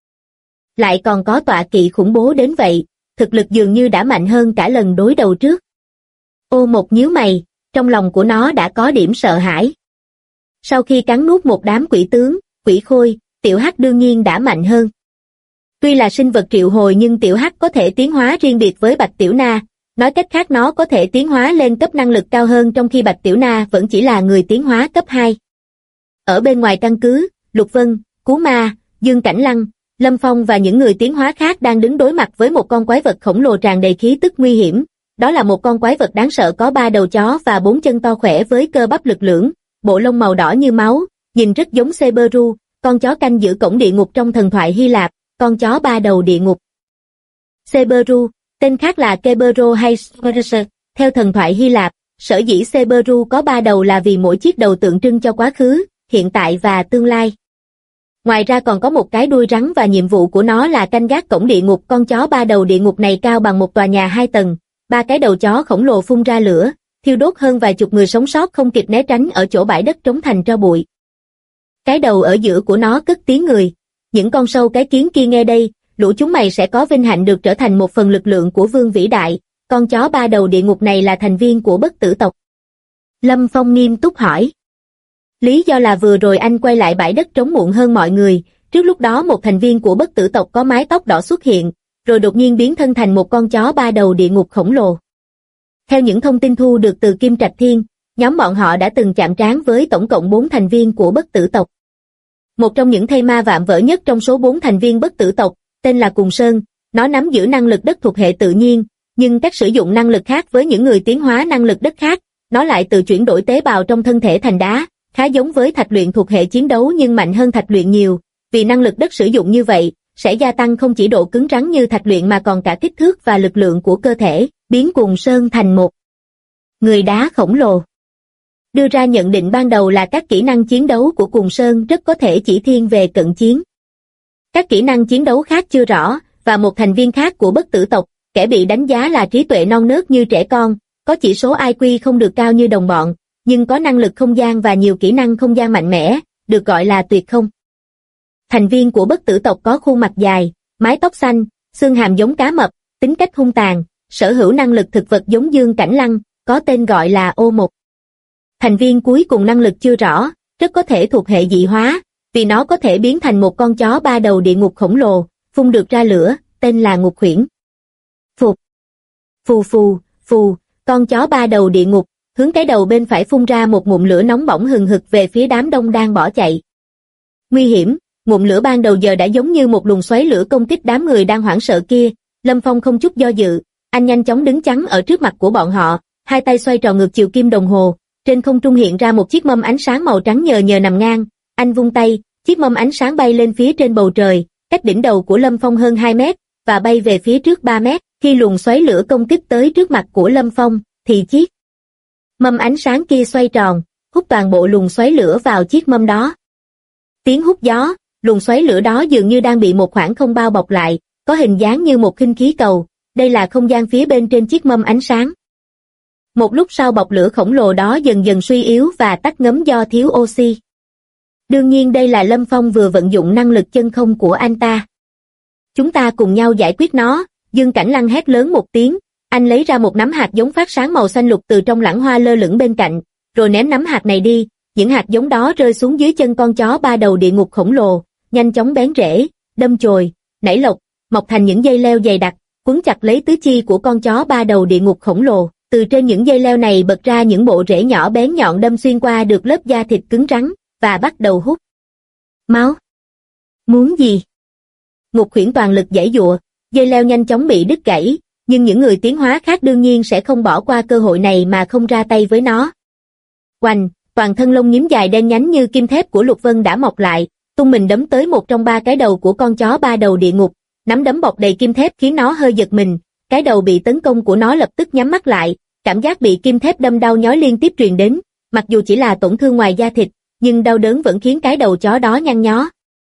Lại còn có tọa kỵ khủng bố đến vậy, thực lực dường như đã mạnh hơn cả lần đối đầu trước. Ô Một nhíu mày, trong lòng của nó đã có điểm sợ hãi. Sau khi cắn nuốt một đám quỷ tướng, quỷ khôi, tiểu hắc đương nhiên đã mạnh hơn. Tuy là sinh vật triệu hồi nhưng tiểu hắc có thể tiến hóa riêng biệt với bạch tiểu na, nói cách khác nó có thể tiến hóa lên cấp năng lực cao hơn trong khi bạch tiểu na vẫn chỉ là người tiến hóa cấp 2. Ở bên ngoài căn cứ, Lục Vân, Cú Ma, Dương Cảnh Lăng, Lâm Phong và những người tiến hóa khác đang đứng đối mặt với một con quái vật khổng lồ tràn đầy khí tức nguy hiểm. Đó là một con quái vật đáng sợ có 3 đầu chó và 4 chân to khỏe với cơ bắp lực lưỡng, bộ lông màu đỏ như máu, nhìn rất giống Seberu, con chó canh giữ cổng địa ngục trong thần thoại Hy Lạp, con chó 3 đầu địa ngục. Seberu, tên khác là Kebero hay Sperser, theo thần thoại Hy Lạp, sở dĩ Seberu có 3 đầu là vì mỗi chiếc đầu tượng trưng cho quá khứ, hiện tại và tương lai. Ngoài ra còn có một cái đuôi rắn và nhiệm vụ của nó là canh gác cổng địa ngục. Con chó 3 đầu địa ngục này cao bằng một tòa nhà 2 tầng, 3 cái đầu chó khổng lồ phun ra lửa, thiêu đốt hơn vài chục người sống sót không kịp né tránh ở chỗ bãi đất trống thành tro bụi. Cái đầu ở giữa của nó cất tiếng người, những con sâu cái kiến kia nghe đây, lũ chúng mày sẽ có vinh hạnh được trở thành một phần lực lượng của vương vĩ đại. Con chó 3 đầu địa ngục này là thành viên của bất tử tộc. Lâm Phong nghiêm túc hỏi. Lý do là vừa rồi anh quay lại bãi đất trống muộn hơn mọi người, trước lúc đó một thành viên của bất tử tộc có mái tóc đỏ xuất hiện, rồi đột nhiên biến thân thành một con chó 3 đầu địa ngục khổng lồ. Theo những thông tin thu được từ Kim Trạch Thiên, nhóm bọn họ đã từng chạm trán với tổng cộng 4 thành viên của bất tử tộc. Một trong những thây ma vạm vỡ nhất trong số 4 thành viên bất tử tộc, tên là Cùng Sơn, nó nắm giữ năng lực đất thuộc hệ tự nhiên, nhưng cách sử dụng năng lực khác với những người tiến hóa năng lực đất khác, nó lại tự chuyển đổi tế bào trong thân thể thành đá, khá giống với thạch luyện thuộc hệ chiến đấu nhưng mạnh hơn thạch luyện nhiều, vì năng lực đất sử dụng như vậy, sẽ gia tăng không chỉ độ cứng rắn như thạch luyện mà còn cả kích thước và lực lượng của cơ thể, biến Cùng Sơn thành một người đá khổng lồ. Đưa ra nhận định ban đầu là các kỹ năng chiến đấu của Cùng Sơn rất có thể chỉ thiên về cận chiến. Các kỹ năng chiến đấu khác chưa rõ, và một thành viên khác của bất tử tộc, kẻ bị đánh giá là trí tuệ non nớt như trẻ con, có chỉ số IQ không được cao như đồng bọn, nhưng có năng lực không gian và nhiều kỹ năng không gian mạnh mẽ, được gọi là tuyệt không. Thành viên của bất tử tộc có khuôn mặt dài, mái tóc xanh, xương hàm giống cá mập, tính cách hung tàn, sở hữu năng lực thực vật giống Dương Cảnh Lăng, có tên gọi là Ô Một. Thành viên cuối cùng năng lực chưa rõ, rất có thể thuộc hệ dị hóa, vì nó có thể biến thành một con chó 3 đầu địa ngục khổng lồ, phun được ra lửa, tên là Ngục Huyễn. Phụt. Phù phù, phù, con chó 3 đầu địa ngục, hướng cái đầu bên phải phun ra một ngụm lửa nóng bỏng hừng hực về phía đám đông đang bỏ chạy. Nguy hiểm, ngụm lửa ban đầu giờ đã giống như một luồng xoáy lửa công kích đám người đang hoảng sợ kia, Lâm Phong không chút do dự, anh nhanh chóng đứng chắn ở trước mặt của bọn họ, hai tay xoay tròn ngược chiều kim đồng hồ, trên không trung hiện ra một chiếc mâm ánh sáng màu trắng nhờ nhờ nằm ngang, anh vung tay, chiếc mâm ánh sáng bay lên phía trên bầu trời, cách đỉnh đầu của Lâm Phong hơn 2 mét, và bay về phía trước 3 mét, khi luồng xoáy lửa công kích tới trước mặt của Lâm Phong, thì chiếc mâm ánh sáng kia xoay tròn, hút toàn bộ luồng xoáy lửa vào chiếc mâm đó. Tiếng hút gió, luồng xoáy lửa đó dường như đang bị một khoảng không bao bọc lại, có hình dáng như một khinh khí cầu, đây là không gian phía bên trên chiếc mâm ánh sáng. Một lúc sau bọc lửa khổng lồ đó dần dần suy yếu và tắt ngấm do thiếu oxy. Đương nhiên đây là Lâm Phong vừa vận dụng năng lực chân không của anh ta. Chúng ta cùng nhau giải quyết nó, Dương Cảnh Lăng hét lớn một tiếng, anh lấy ra một nắm hạt giống phát sáng màu xanh lục từ trong lẵng hoa lơ lửng bên cạnh, rồi ném nắm hạt này đi, những hạt giống đó rơi xuống dưới chân con chó ba đầu địa ngục khổng lồ, nhanh chóng bén rễ, đâm chồi, nảy lộc, mọc thành những dây leo dày đặc, quấn chặt lấy tứ chi của con chó ba đầu địa ngục khổng lồ. Từ trên những dây leo này bật ra những bộ rễ nhỏ bén nhọn đâm xuyên qua được lớp da thịt cứng rắn, và bắt đầu hút máu. Muốn gì? Ngục Khuyển toàn lực giãy giụa, dây leo nhanh chóng bị đứt gãy, nhưng những người tiến hóa khác đương nhiên sẽ không bỏ qua cơ hội này mà không ra tay với nó. Oành, toàn thân lông nhím dài đen nhánh như kim thép của Lục Vân đã mọc lại, tung mình đấm tới một trong ba cái đầu của con chó ba đầu địa ngục, nắm đấm bọc đầy kim thép khiến nó hơi giật mình, cái đầu bị tấn công của nó lập tức nhắm mắt lại, cảm giác bị kim thép đâm đau nhói liên tiếp truyền đến, mặc dù chỉ là tổn thương ngoài da thịt, nhưng đau đớn vẫn khiến cái đầu chó đó nhăn nhó.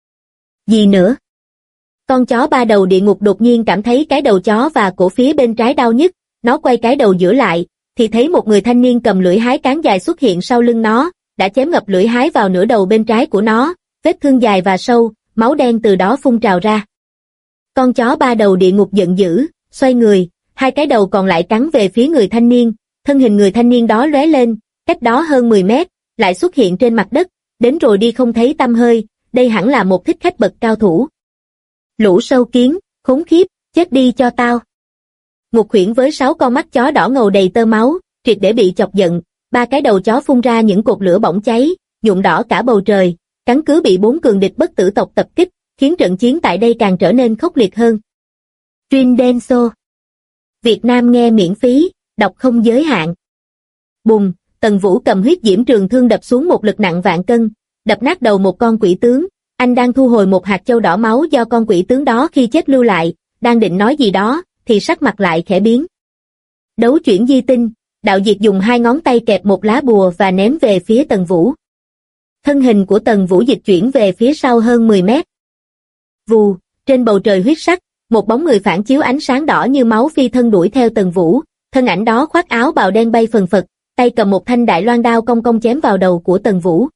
Gì nữa? Con chó ba đầu địa ngục đột nhiên cảm thấy cái đầu chó và cổ phía bên trái đau nhức, nó quay cái đầu giữa lại, thì thấy một người thanh niên cầm lưỡi hái cán dài xuất hiện sau lưng nó, đã chém ngập lưỡi hái vào nửa đầu bên trái của nó, vết thương dài và sâu, máu đen từ đó phun trào ra. Con chó ba đầu địa ngục giận dữ, xoay người, hai cái đầu còn lại cắn về phía người thanh niên, thân hình người thanh niên đó lóe lên, cách đó hơn 10 mét, lại xuất hiện trên mặt đất, đến rồi đi không thấy tăm hơi, đây hẳn là một thích khách bậc cao thủ. Lũ sâu kiến, khốn khiếp, chết đi cho tao. Ngục Khuyển với 6 con mắt chó đỏ ngầu đầy tơ máu, triệt để bị chọc giận, ba cái đầu chó phun ra những cột lửa bỏng cháy, nhuộm đỏ cả bầu trời, cắn cứ bị 4 cường địch bất tử tộc tập kích, khiến trận chiến tại đây càng trở nên khốc liệt hơn. Truyền Denso. Việt Nam nghe miễn phí, đọc không giới hạn. Bùng, Tần Vũ cầm huyết diễm trường thương đập xuống một lực nặng vạn cân, đập nát đầu một con quỷ tướng. Anh đang thu hồi một hạt châu đỏ máu do con quỷ tướng đó khi chết lưu lại, đang định nói gì đó, thì sắc mặt lại khẽ biến. Đấu chuyển di tinh, Đạo Diệt dùng 2 ngón tay kẹp một lá bùa và ném về phía Tần Vũ. Thân hình của Tần Vũ dịch chuyển về phía sau hơn 10 mét. Vù, trên bầu trời huyết sắc, một bóng người phản chiếu ánh sáng đỏ như máu phi thân đuổi theo Tần Vũ, thân ảnh đó khoác áo bào đen bay phần phật, tay cầm một thanh đại loan đao cong cong chém vào đầu của Tần Vũ.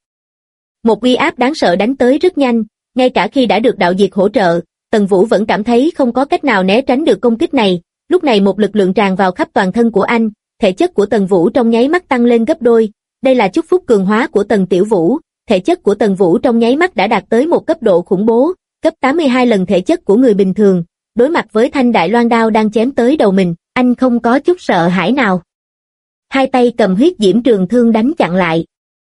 Một uy áp đáng sợ đánh tới rất nhanh, ngay cả khi đã được Đạo Diệt hỗ trợ, Tần Vũ vẫn cảm thấy không có cách nào né tránh được công kích này, lúc này một lực lượng tràn vào khắp toàn thân của anh, thể chất của Tần Vũ trong nháy mắt tăng lên gấp đôi, đây là chúc phúc cường hóa của Tần Tiểu Vũ, thể chất của Tần Vũ trong nháy mắt đã đạt tới một cấp độ khủng bố, gấp 82 lần thể chất của người bình thường, đối mặt với thanh đại loan đao đang chém tới đầu mình, anh không có chút sợ hãi nào. Hai tay cầm huyết diễm trường thương đánh chặn lại.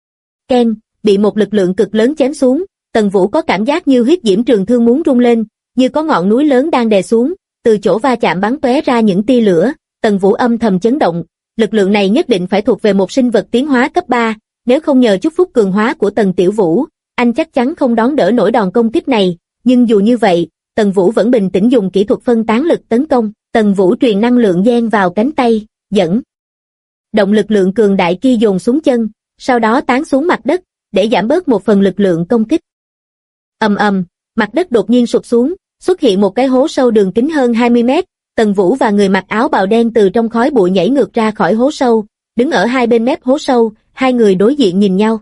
Ken, bị một lực lượng cực lớn chém xuống, Tần Vũ có cảm giác như huyết diễm trường thương muốn rung lên, như có ngọn núi lớn đang đè xuống, từ chỗ va chạm bắn tóe ra những tia lửa, Tần Vũ âm thầm chấn động, lực lượng này nhất định phải thuộc về một sinh vật tiến hóa cấp 3, nếu không nhờ chúc phúc cường hóa của Tần Tiểu Vũ, anh chắc chắn không đón đỡ nổi đòn công kích này, nhưng dù như vậy, Tần Vũ vẫn bình tĩnh dùng kỹ thuật phân tán lực tấn công, Tần Vũ truyền năng lượng gen vào cánh tay, dẫn động lực lượng cường đại kia dồn xuống chân, sau đó tán xuống mặt đất, để giảm bớt một phần lực lượng công kích. Ầm ầm, mặt đất đột nhiên sụp xuống, xuất hiện một cái hố sâu đường kính hơn 20 mét, Tần Vũ và người mặc áo bào đen từ trong khói bụi nhảy ngược ra khỏi hố sâu, đứng ở hai bên mép hố sâu, hai người đối diện nhìn nhau.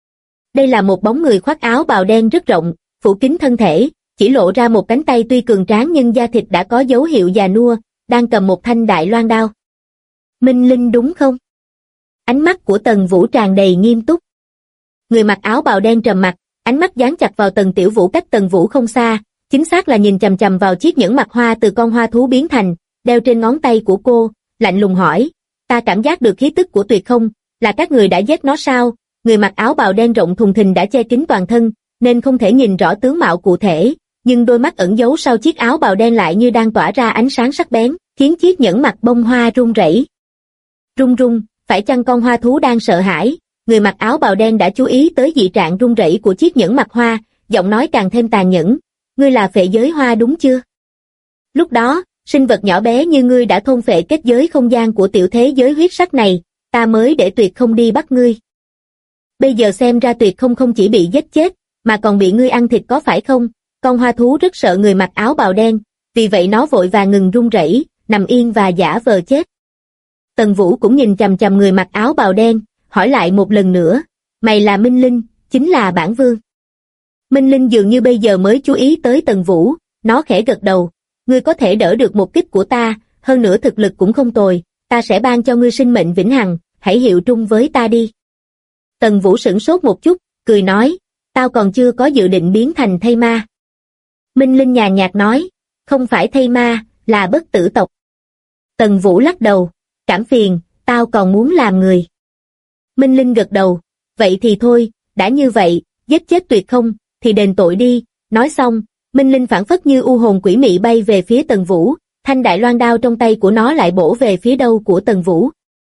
Đây là một bóng người khoác áo bào đen rất rộng, phủ kín thân thể, chỉ lộ ra một cánh tay tuy cường tráng nhưng da thịt đã có dấu hiệu già nua, đang cầm một thanh đại loan đao. Minh Linh đúng không? Ánh mắt của Tần Vũ tràn đầy nghiêm túc. Người mặc áo bào đen trầm mặc, ánh mắt dán chặt vào Tần Tiểu Vũ cách Tần Vũ không xa, chính xác là nhìn chằm chằm vào chiếc nhẫn mặt hoa từ con hoa thú biến thành, đeo trên ngón tay của cô, lạnh lùng hỏi, ta cảm giác được khí tức của Tuyệt không, là các người đã giết nó sao? Người mặc áo bào đen rộng thùng thình đã che kín toàn thân, nên không thể nhìn rõ tướng mạo cụ thể, nhưng đôi mắt ẩn giấu sau chiếc áo bào đen lại như đang tỏa ra ánh sáng sắc bén, khiến chiếc nhẫn mặt bông hoa run rẩy. Run run, phải chăng con hoa thú đang sợ hãi? Người mặc áo bào đen đã chú ý tới dị trạng run rẩy của chiếc nhẫn mặt hoa, giọng nói càng thêm tàn nhẫn. Ngươi là phệ giới hoa đúng chưa? Lúc đó, sinh vật nhỏ bé như ngươi đã thôn phệ kết giới không gian của tiểu thế giới huyết sắc này, ta mới để Tuyệt không đi bắt ngươi. Bây giờ xem ra Tuyệt không chỉ bị giết chết, mà còn bị ngươi ăn thịt có phải không? Con hoa thú rất sợ người mặc áo bào đen, vì vậy nó vội vàng ngừng run rẩy, nằm yên và giả vờ chết. Tần Vũ cũng nhìn chằm chằm người mặc áo bào đen, hỏi lại một lần nữa, mày là Minh Linh, chính là bản vương. Minh Linh dường như bây giờ mới chú ý tới Tần Vũ, nó khẽ gật đầu, ngươi có thể đỡ được một kích của ta, hơn nữa thực lực cũng không tồi, ta sẽ ban cho ngươi sinh mệnh vĩnh hằng, hãy hiệu trung với ta đi. Tần Vũ sửng sốt một chút, cười nói, tao còn chưa có dự định biến thành thây ma. Minh Linh nhàn nhạt nói, không phải thây ma, là bất tử tộc. Tần Vũ lắc đầu, cảm phiền, tao còn muốn làm người. Minh Linh gật đầu, vậy thì thôi, đã như vậy, giết chết Tuyệt không, thì đền tội đi. Nói xong, Minh Linh phảng phất như u hồn quỷ mị bay về phía Tần Vũ, thanh đại loan đao trong tay của nó lại bổ về phía đầu của Tần Vũ.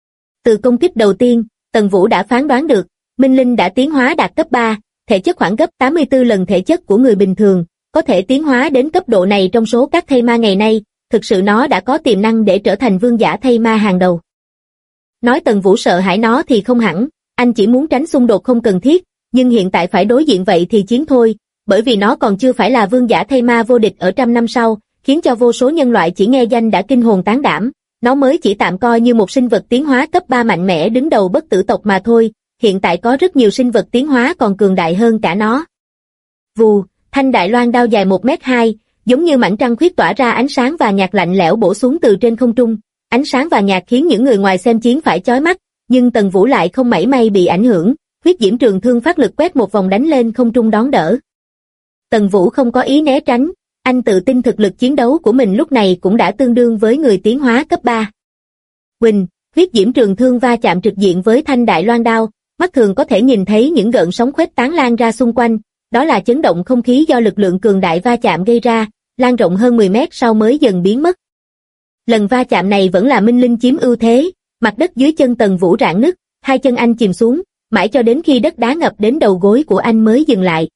Từ công kích đầu tiên, Tần Vũ đã phán đoán được, Minh Linh đã tiến hóa đạt cấp 3, thể chất khoảng gấp 84 lần thể chất của người bình thường, có thể tiến hóa đến cấp độ này trong số các thây ma ngày nay, thực sự nó đã có tiềm năng để trở thành vương giả thây ma hàng đầu. Nói Tần Vũ sợ hãi nó thì không hẳn, anh chỉ muốn tránh xung đột không cần thiết, nhưng hiện tại phải đối diện vậy thì chiến thôi, bởi vì nó còn chưa phải là vương giả thây ma vô địch ở trăm năm sau, khiến cho vô số nhân loại chỉ nghe danh đã kinh hồn tán đảm, nó mới chỉ tạm coi như một sinh vật tiến hóa cấp 3 mạnh mẽ đứng đầu bất tử tộc mà thôi, hiện tại có rất nhiều sinh vật tiến hóa còn cường đại hơn cả nó. Vù, thanh đại loan đao dài 1m2, giống như mảnh trăng khuyết tỏa ra ánh sáng và nhạt lạnh lẽo bổ xuống từ trên không trung, ánh sáng và nhạt khiến những người ngoài xem chiến phải chói mắt, nhưng Tần Vũ lại không mảy may bị ảnh hưởng, huyết diễm trường thương phát lực quét một vòng đánh lên không trung đón đỡ. Tần Vũ không có ý né tránh, anh tự tin thực lực chiến đấu của mình lúc này cũng đã tương đương với người tiến hóa cấp 3. Huỳnh, huyết diễm trường thương va chạm trực diện với thanh đại loan đao, mắt thường có thể nhìn thấy những gợn sóng khuếch tán lan ra xung quanh, đó là chấn động không khí do lực lượng cường đại va chạm gây ra, lan rộng hơn 10 mét sau mới dần biến mất. Lần va chạm này vẫn là Minh Linh chiếm ưu thế, mặt đất dưới chân Tần Vũ rạn nứt, hai chân anh chìm xuống, mãi cho đến khi đất đá ngập đến đầu gối của anh mới dừng lại.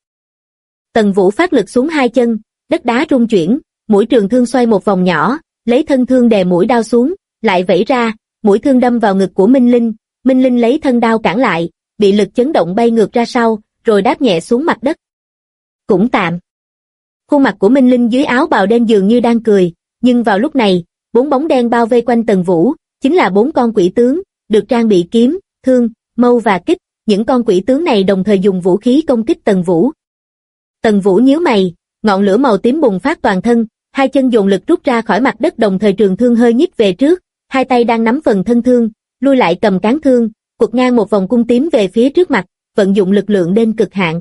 Tần Vũ phát lực xuống hai chân, đất đá rung chuyển, mũi trường thương xoay một vòng nhỏ, lấy thân thương đè mũi đao xuống, lại vẩy ra, mũi thương đâm vào ngực của Minh Linh lấy thân đao cản lại, bị lực chấn động bay ngược ra sau, rồi đáp nhẹ xuống mặt đất. Cũng tạm. Khuôn mặt của Minh Linh dưới áo bào đen dường như đang cười, nhưng vào lúc này, 4 bóng đen bao vây quanh Tần Vũ, chính là 4 con quỷ tướng, được trang bị kiếm, thương, mâu và kích, những con quỷ tướng này đồng thời dùng vũ khí công kích Tần Vũ. Tần Vũ nhíu mày, ngọn lửa màu tím bùng phát toàn thân, hai chân dồn lực rút ra khỏi mặt đất đồng thời trường thương hơi nhích về trước, hai tay đang nắm phần thân thương, lui lại cầm cán thương, quật ngang một vòng cung tím về phía trước mặt, vận dụng lực lượng đến cực hạn.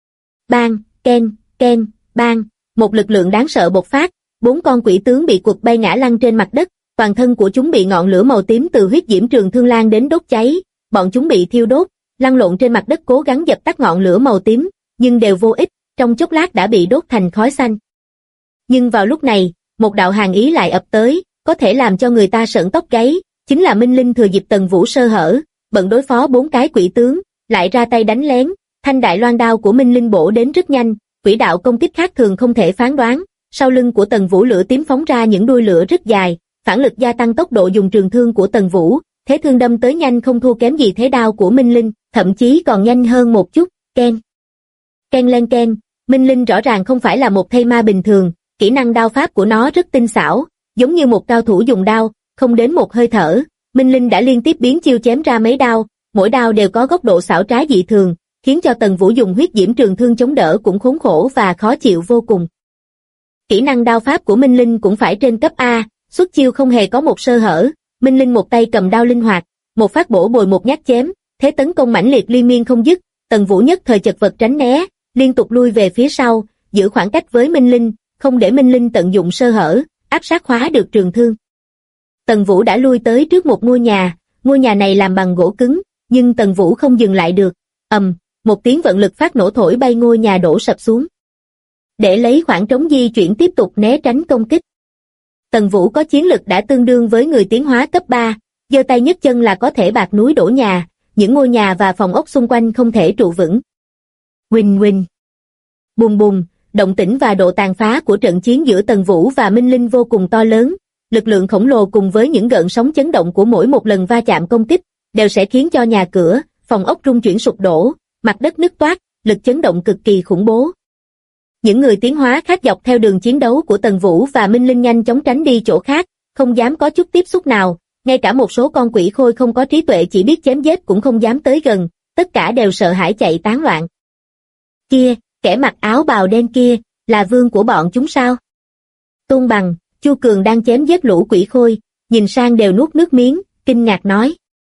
Bang, ken, ken, bang, một lực lượng đáng sợ bộc phát, 4 con quỷ tướng bị quật bay ngã lăn trên mặt đất, toàn thân của chúng bị ngọn lửa màu tím từ huyết diễm trường thương lan đến đốt cháy, bọn chúng bị thiêu đốt, lăn lộn trên mặt đất cố gắng dập tắt ngọn lửa màu tím, nhưng đều vô ích, trong chốc lát đã bị đốt thành khói xanh. Nhưng vào lúc này, một đạo hàn ý lại ập tới, có thể làm cho người ta sởn tóc gáy, chính là Minh Linh thừa dịp Tần Vũ sơ hở, bận đối phó 4 cái quỷ tướng, lại ra tay đánh lén, thanh đại loan đao của Minh Linh bổ đến rất nhanh, quỹ đạo công kích khác thường không thể phán đoán, sau lưng của Tần Vũ lửa tím phóng ra những đuôi lửa rất dài, phản lực gia tăng tốc độ dùng trường thương của Tần Vũ, thế thương đâm tới nhanh không thua kém gì thế đao của Minh Linh, thậm chí còn nhanh hơn một chút, ken. Ken lên ken, Minh Linh rõ ràng không phải là một thây ma bình thường, kỹ năng đao pháp của nó rất tinh xảo, giống như một cao thủ dùng đao, không đến một hơi thở, Minh Linh đã liên tiếp biến chiêu chém ra mấy đao, mỗi đao đều có góc độ xảo trá dị thường, khiến cho Tần Vũ dùng huyết diễm trường thương chống đỡ cũng khốn khổ và khó chịu vô cùng. Kỹ năng đao pháp của Minh Linh cũng phải trên cấp A, xuất chiêu không hề có một sơ hở, Minh Linh một tay cầm đao linh hoạt, một phát bổ bồi một nhát chém, thế tấn công mãnh liệt liên miên không dứt, Tần Vũ nhất thời chật vật tránh né, liên tục lui về phía sau, giữ khoảng cách với Minh Linh, không để Minh Linh tận dụng sơ hở, áp sát khóa được trường thương. Tần Vũ đã lui tới trước một ngôi nhà này làm bằng gỗ cứng, nhưng Tần Vũ không dừng lại được, một tiếng vận lực phát nổ thổi bay ngôi nhà đổ sập xuống. để lấy khoảng trống di chuyển tiếp tục né tránh công kích. Tần Vũ có chiến lực đã tương đương với người tiến hóa cấp 3, giơ tay nhấc chân là có thể bạt núi đổ nhà, những ngôi nhà và phòng ốc xung quanh không thể trụ vững. Huỳnh huỳnh. Bùm bùm, động tĩnh và độ tàn phá của trận chiến giữa Tần Vũ và Minh Linh vô cùng to lớn, lực lượng khổng lồ cùng với những gợn sóng chấn động của mỗi một lần va chạm công kích, đều sẽ khiến cho nhà cửa, phòng ốc rung chuyển sụp đổ, mặt đất nứt toác, lực chấn động cực kỳ khủng bố. Những người tiến hóa khác dọc theo đường chiến đấu của Tần Vũ và Minh Linh nhanh chóng tránh đi chỗ khác, không dám có chút tiếp xúc nào, ngay cả một số con quỷ khôi không có trí tuệ chỉ biết chém giết cũng không dám tới gần, tất cả đều sợ hãi chạy tán loạn. Kia, kẻ mặc áo bào đen kia, là vương của bọn chúng sao? Tôn Bằng, Chu Cường đang chém giết lũ quỷ khôi, nhìn sang đều nuốt nước miếng, kinh ngạc nói.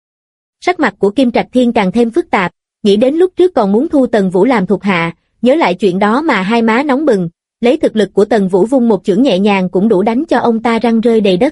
Sắc mặt của Kim Trạch Thiên càng thêm phức tạp, nghĩ đến lúc trước còn muốn thu Tần Vũ làm thuộc hạ, nhớ lại chuyện đó mà hai má nóng bừng, lấy thực lực của Tần Vũ vung một chưởng nhẹ nhàng cũng đủ đánh cho ông ta răng rơi đầy đất.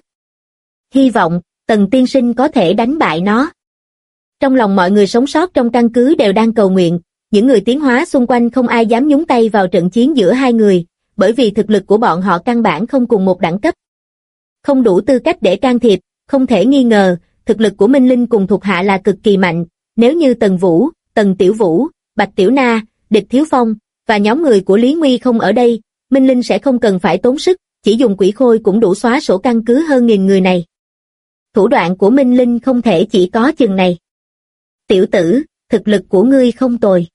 Hy vọng, Tần tiên sinh có thể đánh bại nó. Trong lòng mọi người sống sót trong căn cứ đều đang cầu nguyện, những người tiến hóa xung quanh không ai dám nhúng tay vào trận chiến giữa hai người, bởi vì thực lực của bọn họ căn bản không cùng một đẳng cấp. Không đủ tư cách để can thiệp, không thể nghi ngờ, thực lực của Minh Linh cùng thuộc hạ là cực kỳ mạnh, nếu như Tần Vũ, Tần Tiểu Vũ, Bạch Tiểu Na, Địch Thiếu Phong, và nhóm người của Lý Nguy không ở đây, Minh Linh sẽ không cần phải tốn sức, chỉ dùng quỷ khôi cũng đủ xóa sổ căn cứ hơn 1000 người này. Thủ đoạn của Minh Linh không thể chỉ có chừng này. Tiểu tử, thực lực của ngươi không tồi.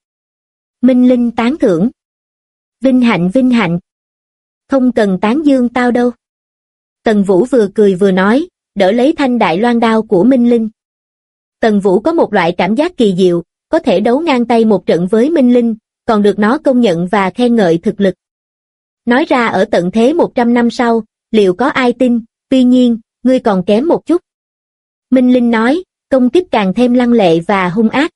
Minh Linh tán thưởng. Vinh hạnh vinh hạnh. Không cần tán dương tao đâu. Tần Vũ vừa cười vừa nói, đỡ lấy thanh đại loan đao của Minh Linh. Tần Vũ có một loại cảm giác kỳ diệu, có thể đấu ngang tay một trận với Minh Linh, còn được nó công nhận và khen ngợi thực lực. Nói ra ở tận thế 100 năm sau, liệu có ai tin, tuy nhiên, ngươi còn kém một chút. Minh Linh nói, công kích càng thêm lăng lệ và hung ác.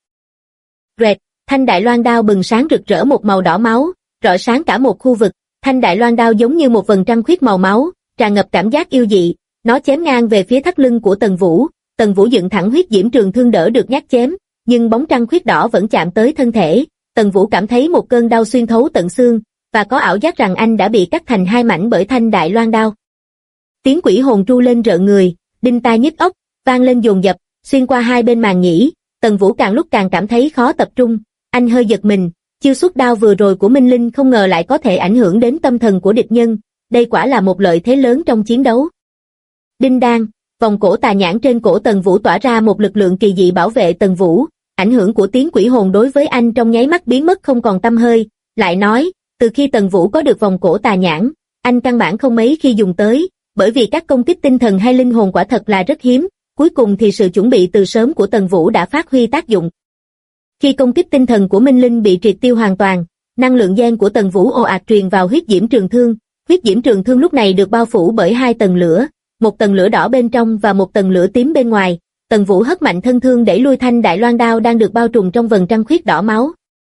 Rệt, thanh đại loan đao bừng sáng rực rỡ một màu đỏ máu, rọi sáng cả một khu vực, thanh đại loan đao giống như một vầng trăng khuyết màu máu, tràn ngập cảm giác yêu dị, nó chém ngang về phía thắt lưng của Tần Vũ dựng thẳng huyết diễm trường thương đỡ được nhát chém, nhưng bóng trăng khuyết đỏ vẫn chạm tới thân thể, Tần Vũ cảm thấy một cơn đau xuyên thấu tận xương, và có ảo giác rằng anh đã bị cắt thành hai mảnh bởi thanh đại loan đao. Tiếng quỷ hồn tru lên rợn người, đinh tai nhức óc, vang lên dồn dập, xuyên qua hai bên màng nhĩ, Tần Vũ càng lúc càng cảm thấy khó tập trung, anh hơi giật mình, chiêu xuất đao vừa rồi của Minh Linh không ngờ lại có thể ảnh hưởng đến tâm thần của địch nhân, đây quả là một lợi thế lớn trong chiến đấu. Đinh đan, vòng cổ tà nhãn trên cổ Tần Vũ tỏa ra một lực lượng kỳ dị bảo vệ Tần Vũ, ảnh hưởng của tiếng quỷ hồn đối với anh trong nháy mắt biến mất không còn tăm hơi, lại nói, từ khi Tần Vũ có được vòng cổ tà nhãn, anh căn bản không mấy khi dùng tới, bởi vì các công kích tinh thần hay linh hồn quả thật là rất hiếm, cuối cùng thì sự chuẩn bị từ sớm của Tần Vũ đã phát huy tác dụng. Khi công kích tinh thần của Minh Linh bị triệt tiêu hoàn toàn, năng lượng gen của Tần Vũ ồ ạt truyền vào huyết diễm trường thương, huyết diễm trường thương lúc này được bao phủ bởi hai tầng lửa, một tầng lửa đỏ bên trong và một tầng lửa tím bên ngoài. Tần Vũ hất mạnh thân thương đẩy lui thanh đại loan đao đang được bao trùm trong vầng trăng khuyết đỏ máu.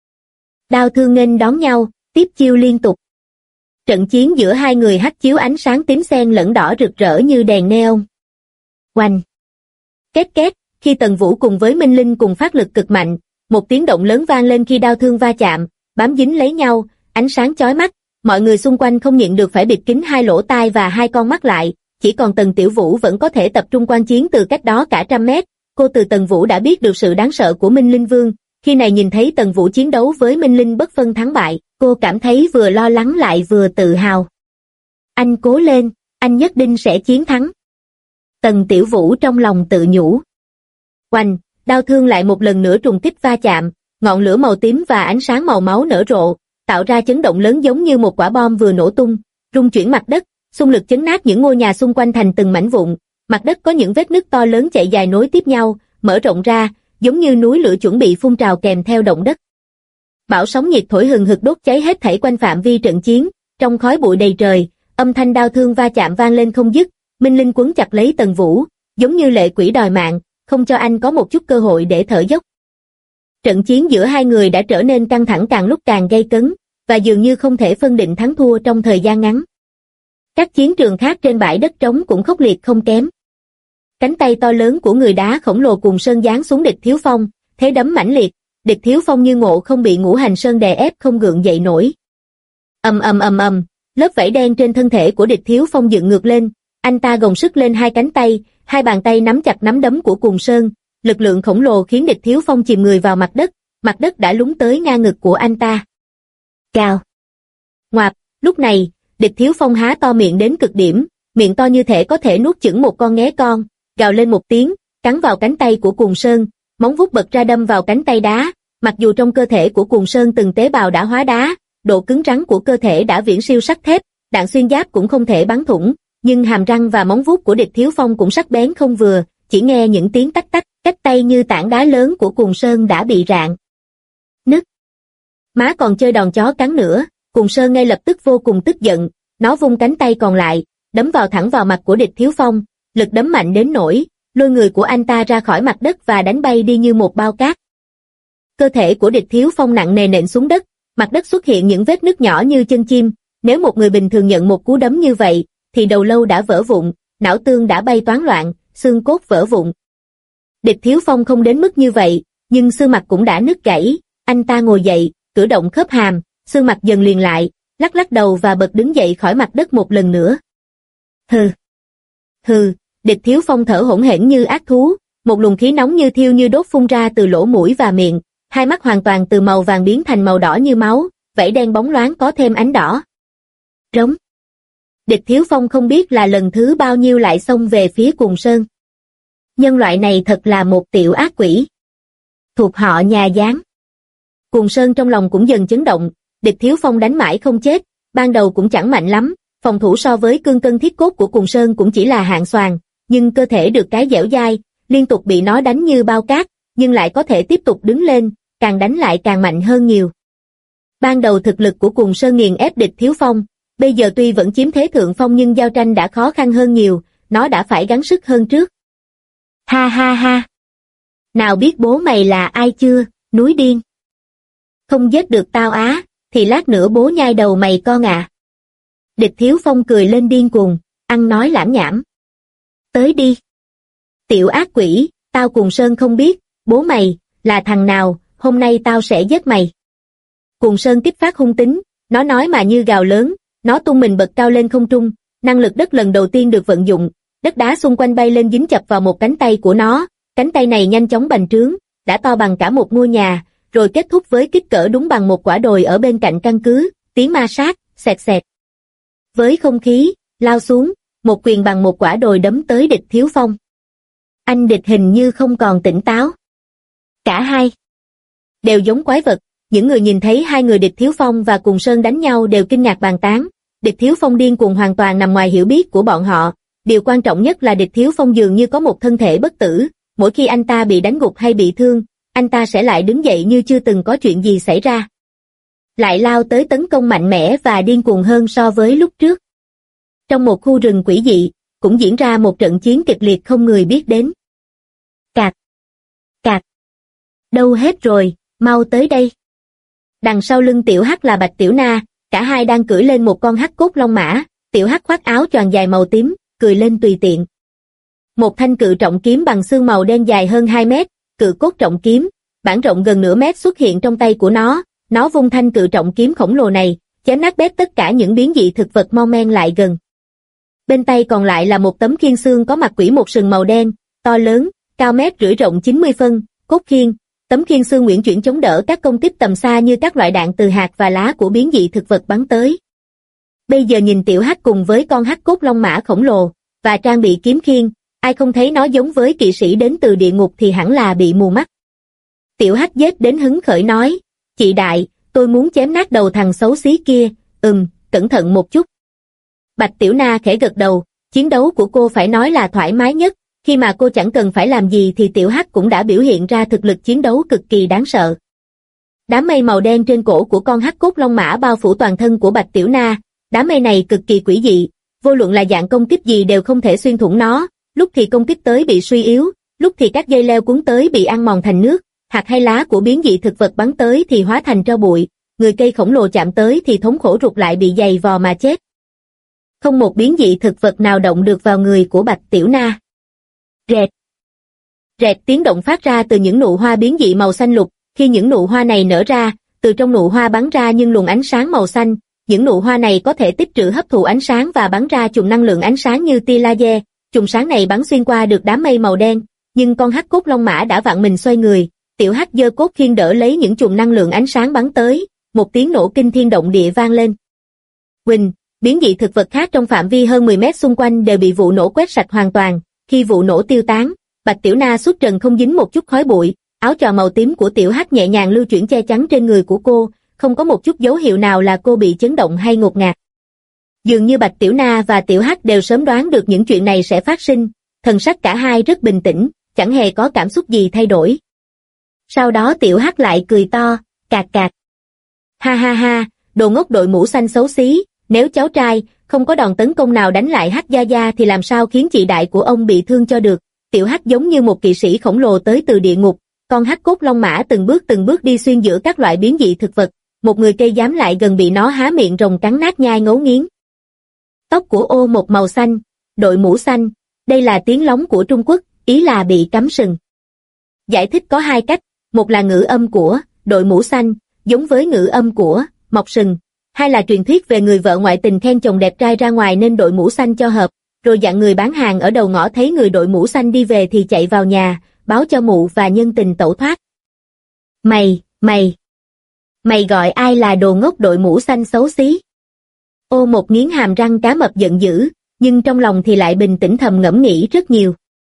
Đao thương nghênh đón nhau, tiếp chiêu liên tục. Trận chiến giữa hai người hắt chiếu ánh sáng tím xen lẫn đỏ rực rỡ như đèn neon. Oanh! Két két, khi Tần Vũ cùng với Minh Linh cùng phát lực cực mạnh, một tiếng động lớn vang lên khi đao thương va chạm, bám dính lấy nhau, ánh sáng chói mắt, mọi người xung quanh không nhịn được phải bịt kín hai lỗ tai và hai con mắt lại, chỉ còn Tần Tiểu Vũ vẫn có thể tập trung quan chiến từ cách đó cả trăm mét. Cô từ Tần Vũ đã biết được sự đáng sợ của Minh Linh Vương, khi này nhìn thấy Tần Vũ chiến đấu với Minh Linh bất phân thắng bại, cô cảm thấy vừa lo lắng lại vừa tự hào. Anh cố lên, anh nhất định sẽ chiến thắng. Tần Tiểu Vũ trong lòng tự nhủ. Oanh, đao thương lại một lần nữa trùng kích va chạm, ngọn lửa màu tím và ánh sáng màu máu nở rộ, tạo ra chấn động lớn giống như một quả bom vừa nổ tung, rung chuyển mặt đất, xung lực chấn nát những ngôi nhà xung quanh thành từng mảnh vụn, mặt đất có những vết nứt to lớn chạy dài nối tiếp nhau, mở rộng ra, giống như núi lửa chuẩn bị phun trào kèm theo động đất. Bão sóng nhiệt thổi hừng hực đốt cháy hết thảy quanh phạm vi trận chiến, trong khói bụi đầy trời, âm thanh đao thương va chạm vang lên không dứt, Minh Linh quấn chặt lấy Tần Vũ, giống như lệ quỷ đòi mạng, không cho anh có một chút cơ hội để thở dốc. Trận chiến giữa hai người đã trở nên căng thẳng càng lúc càng gay cấn, và dường như không thể phân định thắng thua trong thời gian ngắn. Các chiến trường khác trên bãi đất trống cũng khốc liệt không kém. Cánh tay to lớn của người đá khổng lồ cùng sơn giáng xuống Địch Thiếu Phong, thế đấm mãnh liệt, Địch Thiếu Phong như ngộ không bị ngũ hành sơn đè ép không gượng dậy nổi. ầm, lớp vảy đen trên thân thể của Địch Thiếu Phong dựng ngược lên, anh ta gồng sức lên hai cánh tay, hai bàn tay nắm chặt nắm đấm của Cuồng Sơn, lực lượng khổng lồ khiến Địch Thiếu Phong chìm người vào mặt đất đã lún tới ngang ngực của anh ta. Cào. Ngoạp, lúc này, Địch Thiếu Phong há to miệng đến cực điểm, miệng to như thể có thể nuốt chửng một con nghé con, gào lên một tiếng, cắn vào cánh tay của Cuồng Sơn, móng vuốt bật ra đâm vào cánh tay đá, mặc dù trong cơ thể của Cuồng Sơn từng tế bào đã hóa đá, độ cứng rắn của cơ thể đã viễn siêu sắt thép, đạn xuyên giáp cũng không thể bắn thủng, nhưng hàm răng và móng vuốt của Địch Thiếu Phong cũng sắc bén không vừa, chỉ nghe những tiếng tách tách, cách tay như tảng đá lớn của Cuồng Sơn đã bị rạn nứt. Má còn chơi đòn chó cắn nữa, Cuồng Sơn ngay lập tức vô cùng tức giận, nó vung cánh tay còn lại, đấm thẳng vào mặt của Địch Thiếu Phong, lực đấm mạnh đến nỗi lôi người của anh ta ra khỏi mặt đất và đánh bay đi như một bao cát. Cơ thể của Địch Thiếu Phong nặng nề nện xuống đất, mặt đất xuất hiện những vết nứt nhỏ như chân chim, nếu một người bình thường nhận một cú đấm như vậy, thì đầu lâu đã vỡ vụn, não tương đã bay toán loạn, xương cốt vỡ vụn. Địch Thiếu Phong không đến mức như vậy, nhưng xương mặt cũng đã nứt gãy, anh ta ngồi dậy, cử động khớp hàm, xương mặt dần liền lại, lắc đầu và bật đứng dậy khỏi mặt đất một lần nữa. Hừ, Địch Thiếu Phong thở hổn hển như ác thú, một luồng khí nóng như thiêu như đốt phun ra từ lỗ mũi và miệng, hai mắt hoàn toàn từ màu vàng biến thành màu đỏ như máu, vảy đen bóng loáng có thêm ánh đỏ. Rống. Địch Thiếu Phong không biết là lần thứ bao nhiêu lại xông về phía Cuồng Sơn. Nhân loại này thật là một tiểu ác quỷ. Thuộc họ Nhà Giáng. Cuồng Sơn trong lòng cũng dần chấn động, Địch Thiếu Phong đánh mãi không chết, ban đầu cũng chẳng mạnh lắm, phòng thủ so với cương cân thiết cốt của Cuồng Sơn cũng chỉ là hạng xoàn, nhưng cơ thể được cái dẻo dai, liên tục bị nó đánh như bao cát, nhưng lại có thể tiếp tục đứng lên, càng đánh lại càng mạnh hơn nhiều. Ban đầu thực lực của Cuồng Sơn nghiền ép Địch Thiếu Phong, bây giờ tuy vẫn chiếm thế thượng phong nhưng giao tranh đã khó khăn hơn nhiều, nó đã phải gắng sức hơn trước. Ha ha ha! Nào biết bố mày là ai chưa, núi điên? Không giết được tao á, thì lát nữa bố nhai đầu mày con à. Địch Thiếu Phong cười lên điên cuồng, ăn nói lãm nhảm. Tới đi. Tiểu ác quỷ, tao Cuồng Sơn không biết, bố mày, là thằng nào, hôm nay tao sẽ giết mày. Cuồng Sơn kích phát hung tính, nó nói mà như gào lớn, nó tung mình bật cao lên không trung, năng lực đất lần đầu tiên được vận dụng, đất đá xung quanh bay lên dính chập vào một cánh tay của nó, cánh tay này nhanh chóng bành trướng, đã to bằng cả một ngôi nhà, rồi kết thúc với kích cỡ đúng bằng một quả đồi ở bên cạnh căn cứ, tiếng ma sát, xẹt xẹt. Với không khí, lao xuống, một quyền bằng một quả đồi đấm tới Địch Thiếu Phong. Anh Địch hình như không còn tỉnh táo. Cả hai đều giống quái vật, những người nhìn thấy hai người Địch Thiếu Phong và Cuồng Sơn đánh nhau đều kinh ngạc bàn tán. Địch Thiếu Phong điên cuồng hoàn toàn nằm ngoài hiểu biết của bọn họ, điều quan trọng nhất là Địch Thiếu Phong dường như có một thân thể bất tử, mỗi khi anh ta bị đánh gục hay bị thương, anh ta sẽ lại đứng dậy như chưa từng có chuyện gì xảy ra. Lại lao tới tấn công mạnh mẽ và điên cuồng hơn so với lúc trước. Trong một khu rừng quỷ dị, cũng diễn ra một trận chiến kịch liệt không người biết đến. Cạc, cạc. Đâu hết rồi, mau tới đây. Đằng sau lưng Tiểu Hắc là Bạch Tiểu Na, cả hai đang cưỡi lên một con hắc cốt long mã, Tiểu Hắc khoác áo choàng dài màu tím, cười lên tùy tiện. Một thanh cự trọng kiếm bằng xương màu đen dài hơn 2 mét, cự cốt trọng kiếm, bản rộng gần nửa mét xuất hiện trong tay của nó vung thanh cự trọng kiếm khổng lồ này, chém nát bét tất cả những biến dị thực vật mau men lại gần. Bên tay còn lại là một tấm khiên xương có mặt quỷ một sừng màu đen, to lớn, cao 1,5 mét rộng 90 phân, cốt khiên. Tấm khiên xương uyển chuyển chống đỡ các công kích tầm xa như các loại đạn từ hạt và lá của biến dị thực vật bắn tới. Bây giờ nhìn Tiểu Hắc cùng với con hắc cốt long mã khổng lồ, và trang bị kiếm khiên, ai không thấy nó giống với kỵ sĩ đến từ địa ngục thì hẳn là bị mù mắt. Tiểu Hắc giết đến hứng khởi nói, chị đại, tôi muốn chém nát đầu thằng xấu xí kia, cẩn thận một chút. Bạch Tiểu Na khẽ gật đầu, chiến đấu của cô phải nói là thoải mái nhất, khi mà cô chẳng cần phải làm gì thì Tiểu Hắc cũng đã biểu hiện ra thực lực chiến đấu cực kỳ đáng sợ. Đám mây màu đen trên cổ của con hắc cốt long mã bao phủ toàn thân của Bạch Tiểu Na, đám mây này cực kỳ quỷ dị, vô luận là dạng công kích gì đều không thể xuyên thủng nó, lúc thì công kích tới bị suy yếu, lúc thì các dây leo cuốn tới bị ăn mòn thành nước, hạt hay lá của biến dị thực vật bắn tới thì hóa thành tro bụi, người cây khổng lồ chạm tới thì thống khổ rụt lại bị giày vò mà chết. Không một biến dị thực vật nào động được vào người của Bạch Tiểu Na. Rẹt. Rẹt tiếng động phát ra từ những nụ hoa biến dị màu xanh lục, khi những nụ hoa này nở ra, từ trong nụ hoa bắn ra những luồng ánh sáng màu xanh, những nụ hoa này có thể tích trữ hấp thụ ánh sáng và bắn ra chùm năng lượng ánh sáng như tia laser, chùm sáng này bắn xuyên qua được đám mây màu đen, nhưng con hắc cốt long mã đã vặn mình xoay người, tiểu hắc giơ cốt khiên đỡ lấy những chùm năng lượng ánh sáng bắn tới, một tiếng nổ kinh thiên động địa vang lên. Quỳnh, biến dị thực vật khác trong phạm vi hơn 10 mét xung quanh đều bị vụ nổ quét sạch hoàn toàn, khi vụ nổ tiêu tán, Bạch Tiểu Na xuất trần không dính một chút khói bụi, áo choàng màu tím của tiểu hắc nhẹ nhàng lưu chuyển che chắn trên người của cô, không có một chút dấu hiệu nào là cô bị chấn động hay ngột ngạt. Dường như Bạch Tiểu Na và tiểu hắc đều sớm đoán được những chuyện này sẽ phát sinh, thần sắc cả hai rất bình tĩnh, chẳng hề có cảm xúc gì thay đổi. Sau đó tiểu hắc lại cười to, cạc cạc. Ha ha ha, đồ ngốc đội mũ xanh xấu xí, nếu cháu trai không có đòn tấn công nào đánh lại Hắc Gia Gia thì làm sao khiến chị đại của ông bị thương cho được. Tiểu Hắc giống như một kỵ sĩ khổng lồ tới từ địa ngục, con hắc cốt long mã từng bước đi xuyên giữa các loại biến dị thực vật, một người cây dám lại gần bị nó há miệng rồng cắn nát nhai ngấu nghiến. Tóc của ô một màu xanh, đội mũ xanh, đây là tiếng lóng của Trung Quốc, ý là bị cắm sừng. Giải thích có hai cách, một là ngữ âm của đội mũ xanh, giống với ngữ âm của mọc sừng, hai là truyền thuyết về người vợ ngoại tình khen chồng đẹp trai ra ngoài nên đội mũ xanh cho hợp, rồi dặn người bán hàng ở đầu ngõ thấy người đội mũ xanh đi về thì chạy vào nhà, báo cho mụ và nhân tình tẩu thoát. Mày gọi ai là đồ ngốc đội mũ xanh xấu xí? Ô một nghiến hàm răng cá mập giận dữ, nhưng trong lòng thì lại bình tĩnh thầm ngẫm nghĩ rất nhiều.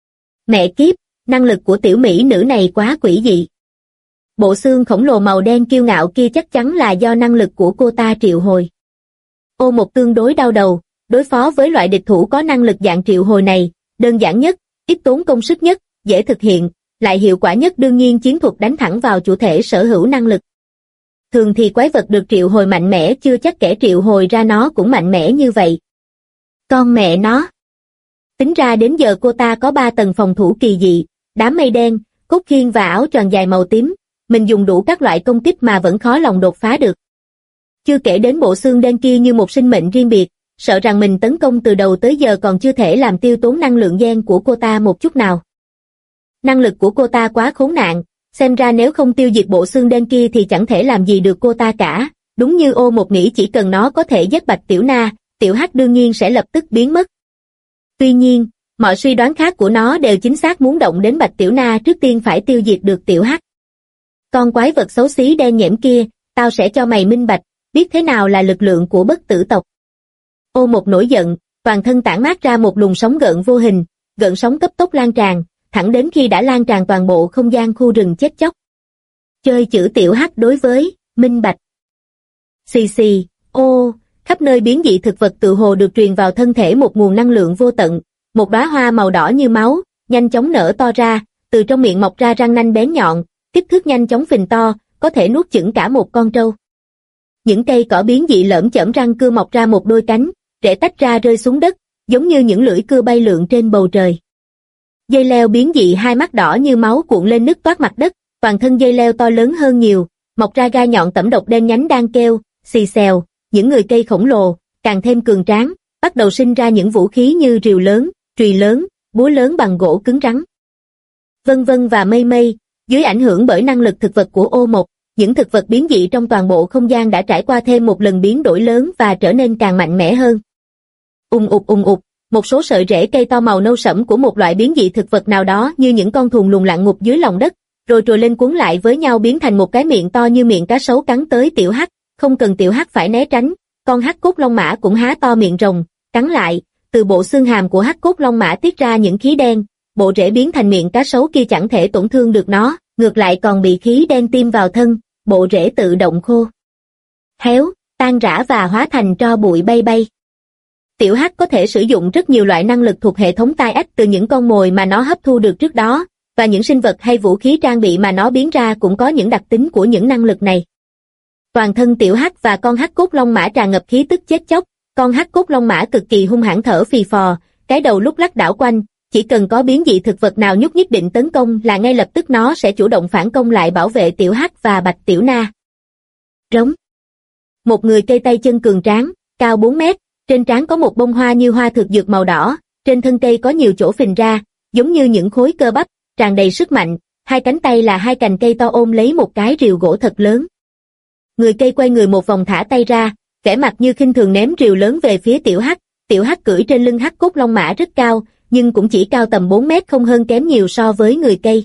Mẹ kiếp, năng lực của tiểu mỹ nữ này quá quỷ dị. Bộ xương khổng lồ màu đen kiêu ngạo kia chắc chắn là do năng lực của cô ta triệu hồi. Ô một tương đối đau đầu, đối phó với loại địch thủ có năng lực dạng triệu hồi này, đơn giản nhất, ít tốn công sức nhất, dễ thực hiện, lại hiệu quả nhất đương nhiên chiến thuật đánh thẳng vào chủ thể sở hữu năng lực. Thường thì quái vật được triệu hồi mạnh mẽ chưa chắc kẻ triệu hồi ra nó cũng mạnh mẽ như vậy. Con mẹ nó. Tính ra đến giờ cô ta có 3 tầng phòng thủ kỳ dị, đám mây đen, cốt khiên và áo choàng dài màu tím, mình dùng đủ các loại công kích mà vẫn khó lòng đột phá được. Chưa kể đến bộ xương đen kia như một sinh mệnh riêng biệt, sợ rằng mình tấn công từ đầu tới giờ còn chưa thể làm tiêu tốn năng lượng gen của cô ta một chút nào. Năng lực của cô ta quá khốn nạn, xem ra nếu không tiêu diệt bộ xương đen kia thì chẳng thể làm gì được cô ta cả, đúng như ô một nghĩ chỉ cần nó có thể giết Bạch Tiểu Na, Tiểu Hắc đương nhiên sẽ lập tức biến mất. Tuy nhiên, mọi suy đoán khác của nó đều chính xác muốn động đến Bạch Tiểu Na trước tiên phải tiêu diệt được Tiểu Hắc. Con quái vật xấu xí đen nhẽm kia, tao sẽ cho mày minh bạch, biết thế nào là lực lượng của bất tử tộc. Ô một nổi giận, toàn thân tản mát ra một luồng sóng gợn vô hình, gợn sóng cấp tốc lan tràn, thẳng đến khi đã lan tràn toàn bộ không gian khu rừng chết chóc. Chơi chữ Tiểu Hắc đối với minh bạch. Xì xì, ô, khắp nơi biến dị thực vật tự hồ được truyền vào thân thể một nguồn năng lượng vô tận, một đóa hoa màu đỏ như máu, nhanh chóng nở to ra, từ trong miệng mọc ra răng nanh bén nhọn, kích thước nhanh chóng phình to, có thể nuốt chửng cả một con trâu. Những cây cỏ biến dị lởm chởm răng cưa mọc ra một đôi cánh, rễ tách ra rơi xuống đất, giống như những lưỡi cưa bay lượn trên bầu trời. Dây leo biến dị hai mắt đỏ như máu cuộn lên nứt toát mặt đất, toàn thân dây leo to lớn hơn nhiều, mọc ra gai nhọn tẩm độc đen nhánh đang kêu, xì xèo, những người cây khổng lồ, càng thêm cường tráng, bắt đầu sinh ra những vũ khí như rìu lớn, chùy lớn, búa lớn bằng gỗ cứng rắn. Vân vân và mây mây, dưới ảnh hưởng bởi năng lực thực vật của ô một, những thực vật biến dị trong toàn bộ không gian đã trải qua thêm một lần biến đổi lớn và trở nên càng mạnh mẽ hơn. Ùng ụp, một số sợi rễ cây to màu nâu sẫm của một loại biến dị thực vật nào đó như những con thùn lùn lặn ngục dưới lòng đất, rồi trồi lên cuốn lại với nhau biến thành một cái miệng to như miệng cá sấu cắn tới Tiểu Hắc, không cần Tiểu Hắc phải né tránh, con hắc cốt long mã cũng há to miệng rồng, cắn lại, từ bộ xương hàm của hắc cốt long mã tiết ra những khí đen, bộ rễ biến thành miệng cá sấu kia chẳng thể tổn thương được nó, ngược lại còn bị khí đen tiêm vào thân, bộ rễ tự động khô héo, tan rã và hóa thành tro bụi bay bay. Tiểu Hắc có thể sử dụng rất nhiều loại năng lực thuộc hệ thống tai ách từ những con mồi mà nó hấp thu được trước đó, và những sinh vật hay vũ khí trang bị mà nó biến ra cũng có những đặc tính của những năng lực này. Toàn thân Tiểu Hắc và con hắc cốt long mã tràn ngập khí tức chết chóc, con hắc cốt long mã cực kỳ hung hãn thở phì phò, cái đầu lúc lắc đảo quanh, chỉ cần có biến dị thực vật nào nhúc nhích định tấn công là ngay lập tức nó sẽ chủ động phản công lại bảo vệ Tiểu Hắc và Bạch Tiểu Na. Rống. Một người cây tay chân cường tráng, cao 4 mét, trên trán có một bông hoa như hoa thực dược màu đỏ, trên thân cây có nhiều chỗ phình ra, giống như những khối cơ bắp, tràn đầy sức mạnh, hai cánh tay là hai cành cây to ôm lấy một cái rìu gỗ thật lớn. Người cây quay người một vòng thả tay ra, vẻ mặt như khinh thường ném rìu lớn về phía Tiểu Hắc. Tiểu Hắc cưỡi trên lưng hắc cốt long mã rất cao, nhưng cũng chỉ cao tầm 4 mét, không hơn kém nhiều so với người cây.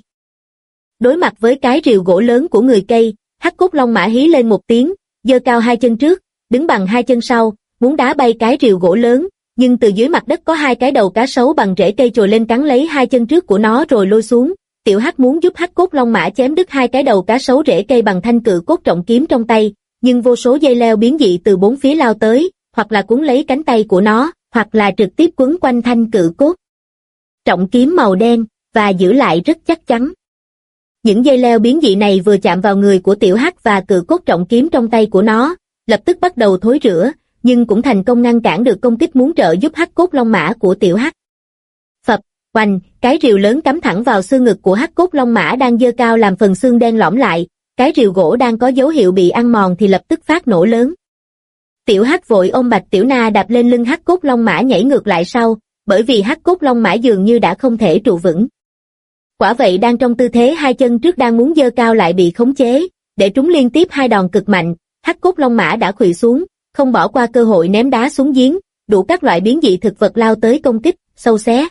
Đối mặt với cái rìu gỗ lớn của người cây, hắc cốt long mã hí lên một tiếng, giơ cao hai chân trước, đứng bằng hai chân sau, muốn đá bay cái rìu gỗ lớn, nhưng từ dưới mặt đất có hai cái đầu cá sấu bằng rễ cây trồi lên cắn lấy hai chân trước của nó rồi lôi xuống. Tiểu Hắc muốn giúp hắc cốt long mã chém đứt hai cái đầu cá sấu rễ cây bằng thanh cự cốt trọng kiếm trong tay, nhưng vô số dây leo biến dị từ bốn phía lao tới, hoặc là cuốn lấy cánh tay của nó, hoặc là trực tiếp quấn quanh thanh cự cốt trọng kiếm màu đen, và giữ lại rất chắc chắn. Những dây leo biến dị này vừa chạm vào người của Tiểu Hắc và cự cốt trọng kiếm trong tay của nó, lập tức bắt đầu thối rữa, nhưng cũng thành công ngăn cản được công kích muốn trợ giúp hắc cốt long mã của Tiểu Hắc. Phập, oanh, cái rìu lớn cắm thẳng vào xương ngực của hắc cốt long mã đang giơ cao làm phần xương đen lõm lại, cái rìu gỗ đang có dấu hiệu bị ăn mòn thì lập tức phát nổ lớn. Tiểu Hắc vội ôm Bạch Tiểu Na đạp lên lưng hắc cốt long mã nhảy ngược lại sau, bởi vì hắc cốt long mã dường như đã không thể trụ vững. Quả vậy đang trong tư thế hai chân trước đang muốn giơ cao lại bị khống chế, để trúng liên tiếp hai đòn cực mạnh, hắc cốt long mã đã khuỵu xuống, không bỏ qua cơ hội ném đá xuống giếng, đủ các loại biến dị thực vật lao tới công kích, xâu xé.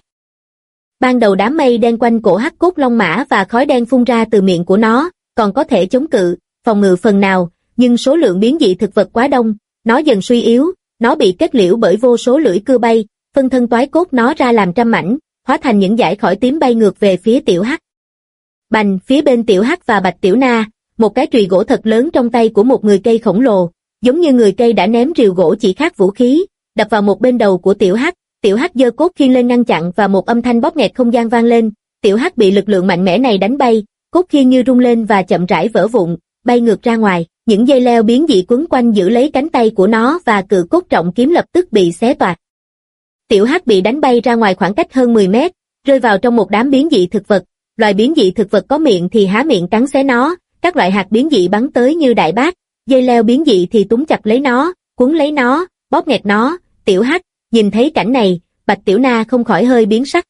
Ban đầu đám mây đen quanh cổ hắc cốt long mã và khói đen phun ra từ miệng của nó, còn có thể chống cự, phòng ngự phần nào, nhưng số lượng biến dị thực vật quá đông, nó dần suy yếu, nó bị kết liễu bởi vô số lưỡi cưa bay, phân thân toái cốt nó ra làm trăm mảnh, hóa thành những dải khỏi tím bay ngược về phía Tiểu Hắc. Bành, phía bên Tiểu Hắc và Bạch Tiểu Na, một cái chùy gỗ thật lớn trong tay của một người cây khổng lồ, giống như người cây đã ném rìu gỗ chỉ khác vũ khí, đập vào một bên đầu của Tiểu Hắc. Tiểu Hắc giơ cốt khiên lên ngăn chặn và một âm thanh bóp nghẹt không gian vang lên. Tiểu Hắc bị lực lượng mạnh mẽ này đánh bay, cốt khiên như rung lên và chậm rãi vỡ vụn, bay ngược ra ngoài. Những dây leo biến dị quấn quanh giữ lấy cánh tay của nó và cự cốt trọng kiếm lập tức bị xé toạc. Tiểu Hắc bị đánh bay ra ngoài khoảng cách hơn 10 mét, rơi vào trong một đám biến dị thực vật. Loài biến dị thực vật có miệng thì há miệng cắn xé nó, các loại hạt biến dị bắn tới như đại bác, dây leo biến dị thì túm chặt lấy nó, cuốn lấy nó, bóp nghẹt nó. Tiểu Hắc nhìn thấy cảnh này, Bạch Tiểu Na không khỏi hơi biến sắc.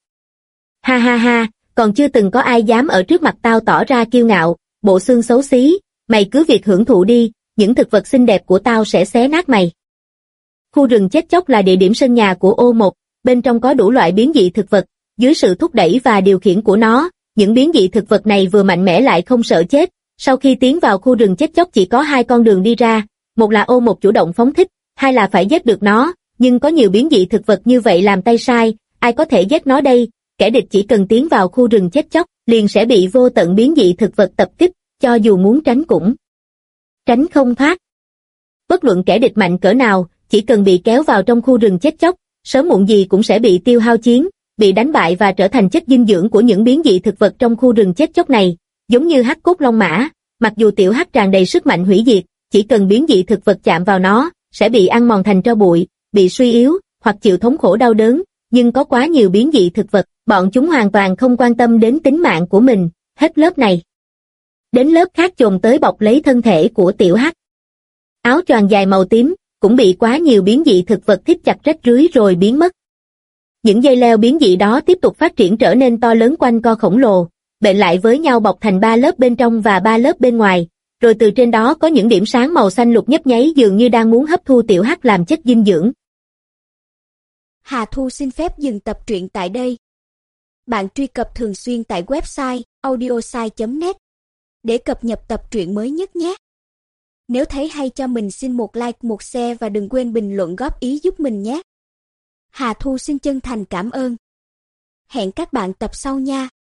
Ha ha ha, còn chưa từng có ai dám ở trước mặt tao tỏ ra kiêu ngạo, bộ xương xấu xí, mày cứ việc hưởng thụ đi, những thực vật xinh đẹp của tao sẽ xé nát mày. Khu rừng chết chóc là địa điểm sân nhà của Ô Một, bên trong có đủ loại biến dị thực vật, dưới sự thúc đẩy và điều khiển của nó, những biến dị thực vật này vừa mạnh mẽ lại không sợ chết. Sau khi tiến vào khu rừng chết chóc chỉ có hai con đường đi ra, một là Ô Một chủ động phóng thích, hai là phải giết được nó, nhưng có nhiều biến dị thực vật như vậy làm tay sai, ai có thể giết nó đây? Kẻ địch chỉ cần tiến vào khu rừng chết chóc, liền sẽ bị vô tận biến dị thực vật tập kích, cho dù muốn tránh cũng tránh không thoát. Bất luận kẻ địch mạnh cỡ nào, chỉ cần bị kéo vào trong khu rừng chết chóc, sớm muộn gì cũng sẽ bị tiêu hao chiến, bị đánh bại và trở thành chất dinh dưỡng của những biến dị thực vật trong khu rừng chết chóc này, giống như hắc cốt long mã. Mặc dù Tiểu Hắc tràn đầy sức mạnh hủy diệt, chỉ cần biến dị thực vật chạm vào nó, sẽ bị ăn mòn thành tro bụi, bị suy yếu, hoặc chịu thống khổ đau đớn, nhưng có quá nhiều biến dị thực vật, bọn chúng hoàn toàn không quan tâm đến tính mạng của mình. Hết lớp này đến lớp khác chồm tới bọc lấy thân thể của Tiểu Hắc. Áo choàng dài màu tím cũng bị quá nhiều biến dị thực vật thít chặt rách rưới rồi biến mất. Những dây leo biến dị đó tiếp tục phát triển trở nên to lớn quanh co khổng lồ, bệnh lại với nhau bọc thành 3 lớp bên trong và 3 lớp bên ngoài, rồi từ trên đó có những điểm sáng màu xanh lục nhấp nháy dường như đang muốn hấp thu Tiểu Hắc làm chất dinh dưỡng. Hà Thu xin phép dừng tập truyện tại đây. Bạn truy cập thường xuyên tại website audiosai.net để cập nhật tập truyện mới nhất nhé. Nếu thấy hay cho mình xin một like, một share và đừng quên bình luận góp ý giúp mình nhé. Hà Thu xin chân thành cảm ơn. Hẹn các bạn tập sau nha.